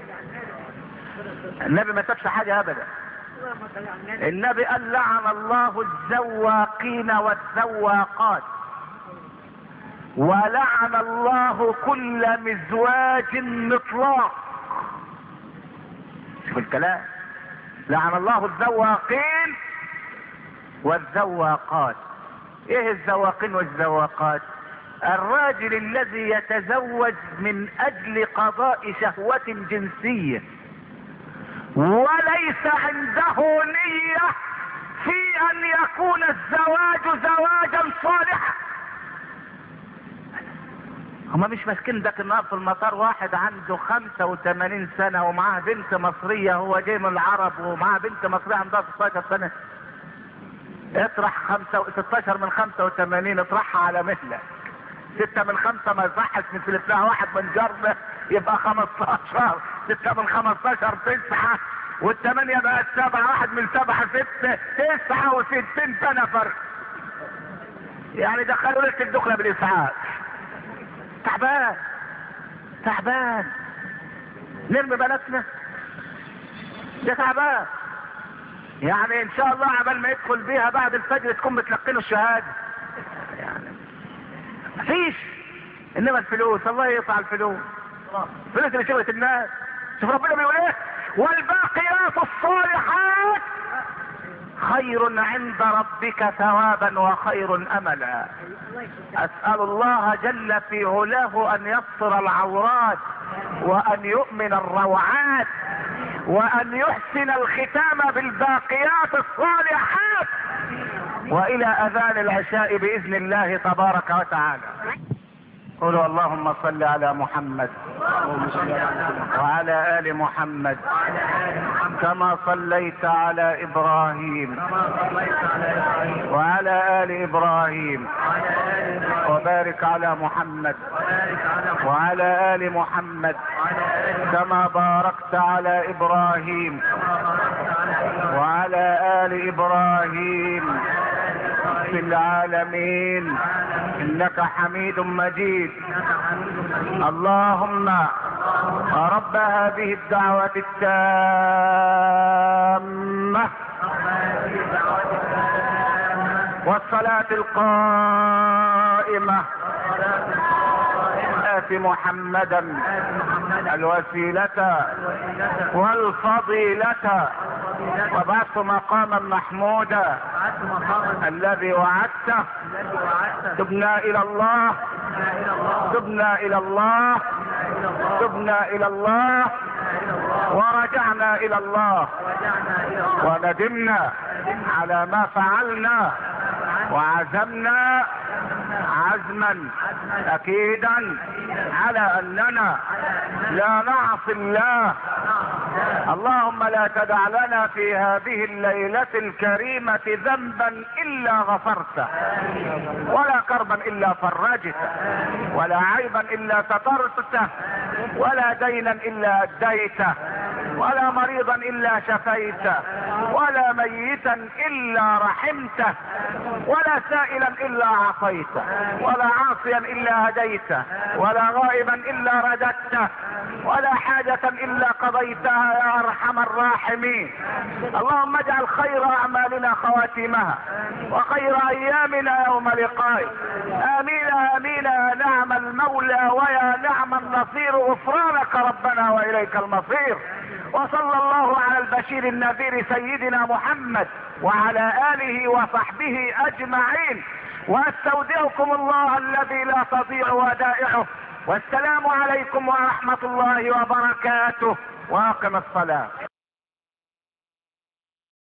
النبي ما سابش حاجة ابدا. النبي قال لعن الله الزواقين والزواقات، ولعن الله كل مزواج مطلاق. شوف الكلام، لعن الله الزواقين والزواقات. ايه الزواقين والزواقات؟ الراجل الذي يتزوج من اجل قضاء شهوة جنسية وليس عنده نية في ان يكون الزواج زواجا صالحا. هما مش ماسكين داك النهار في المطار واحد عنده خمسة وثمانين سنة ومعاه بنت مصرية، هو جاي من العرب ومعاه بنت مصرية عندها ستاشر سنة. اطرح خمسة ستاشر من خمسة وثمانين اطرحها على مهلة. ستة من خمسة ما يصحش نسلف لها واحد من جربه يبقى خمستاشر. ستة من خمستاشر تسعة، والثمانية بقت سبعة. واحد من سبعة ستة، تسعة وستين سنة فرق. يعني دخلوا ليلة الدخلة بالإسعاف. تعبان تعبان نرمي بناتنا، ده تعبان. يعني ان شاء الله عبال ما يدخل بيها بعد الفجر تكون بتلقنه الشهادة. يعني مفيش. انما الفلوس الله يقطع الفلوس، فلوس اللي شغلت الناس. شوف ربنا بيقول ايه، والباقيات الصالحات خير عند ربك ثوابا وخير املا. اسأل الله جل في علاه ان يستر العورات وان يؤمن الروعات وان يحسن الختام بالباقيات الصالحات والى اذان العشاء باذن الله تبارك وتعالى. قولوا اللهم صل على محمد وعلى آل محمد كما صليت على إبراهيم وعلى آل إبراهيم، وبارك على محمد وعلى آل محمد كما باركت على إبراهيم وعلى آل إبراهيم في العالمين إنك حميد مجيد. اللهم رب هذه الدعوة التامة والصلاة القائمة آت محمدا الوسيلة والفضيلة وبعث مقاما محمودا الذي وعدته. تبنا إلى الله تبنا إلى الله تبنا إلى الله ورجعنا إلى الله وندمنا على ما فعلنا وعزمنا عزما أكيدا على أننا لا نعصي الله. اللهم لا تدع لنا في هذه الليلة الكريمة ذنبا إلا غفرته، ولا كربا إلا فرجته، ولا عيبا إلا سترته، ولا دينا إلا أديته، ولا مريضا إلا شفيته، ولا ميتا إلا رحمته، ولا سائلا إلا عصيته، ولا عاصيا إلا هديته، ولا غائبا إلا رددته، ولا حاجة إلا قضيتها يا أرحم الراحمين. اللهم اجعل خير أعمالنا خواتيمها وخير أيامنا يوم لقائك. آمين آمين يا نعم المولى ويا نعم النصير. غفرانك ربنا وإليك المصير. وصلى الله على البشير النذير سيدنا محمد وعلى آله وصحبه أجمعين. واستودعكم الله الذي لا تضيع ودائعه. والسلام عليكم ورحمة الله وبركاته. واقم الصلاة.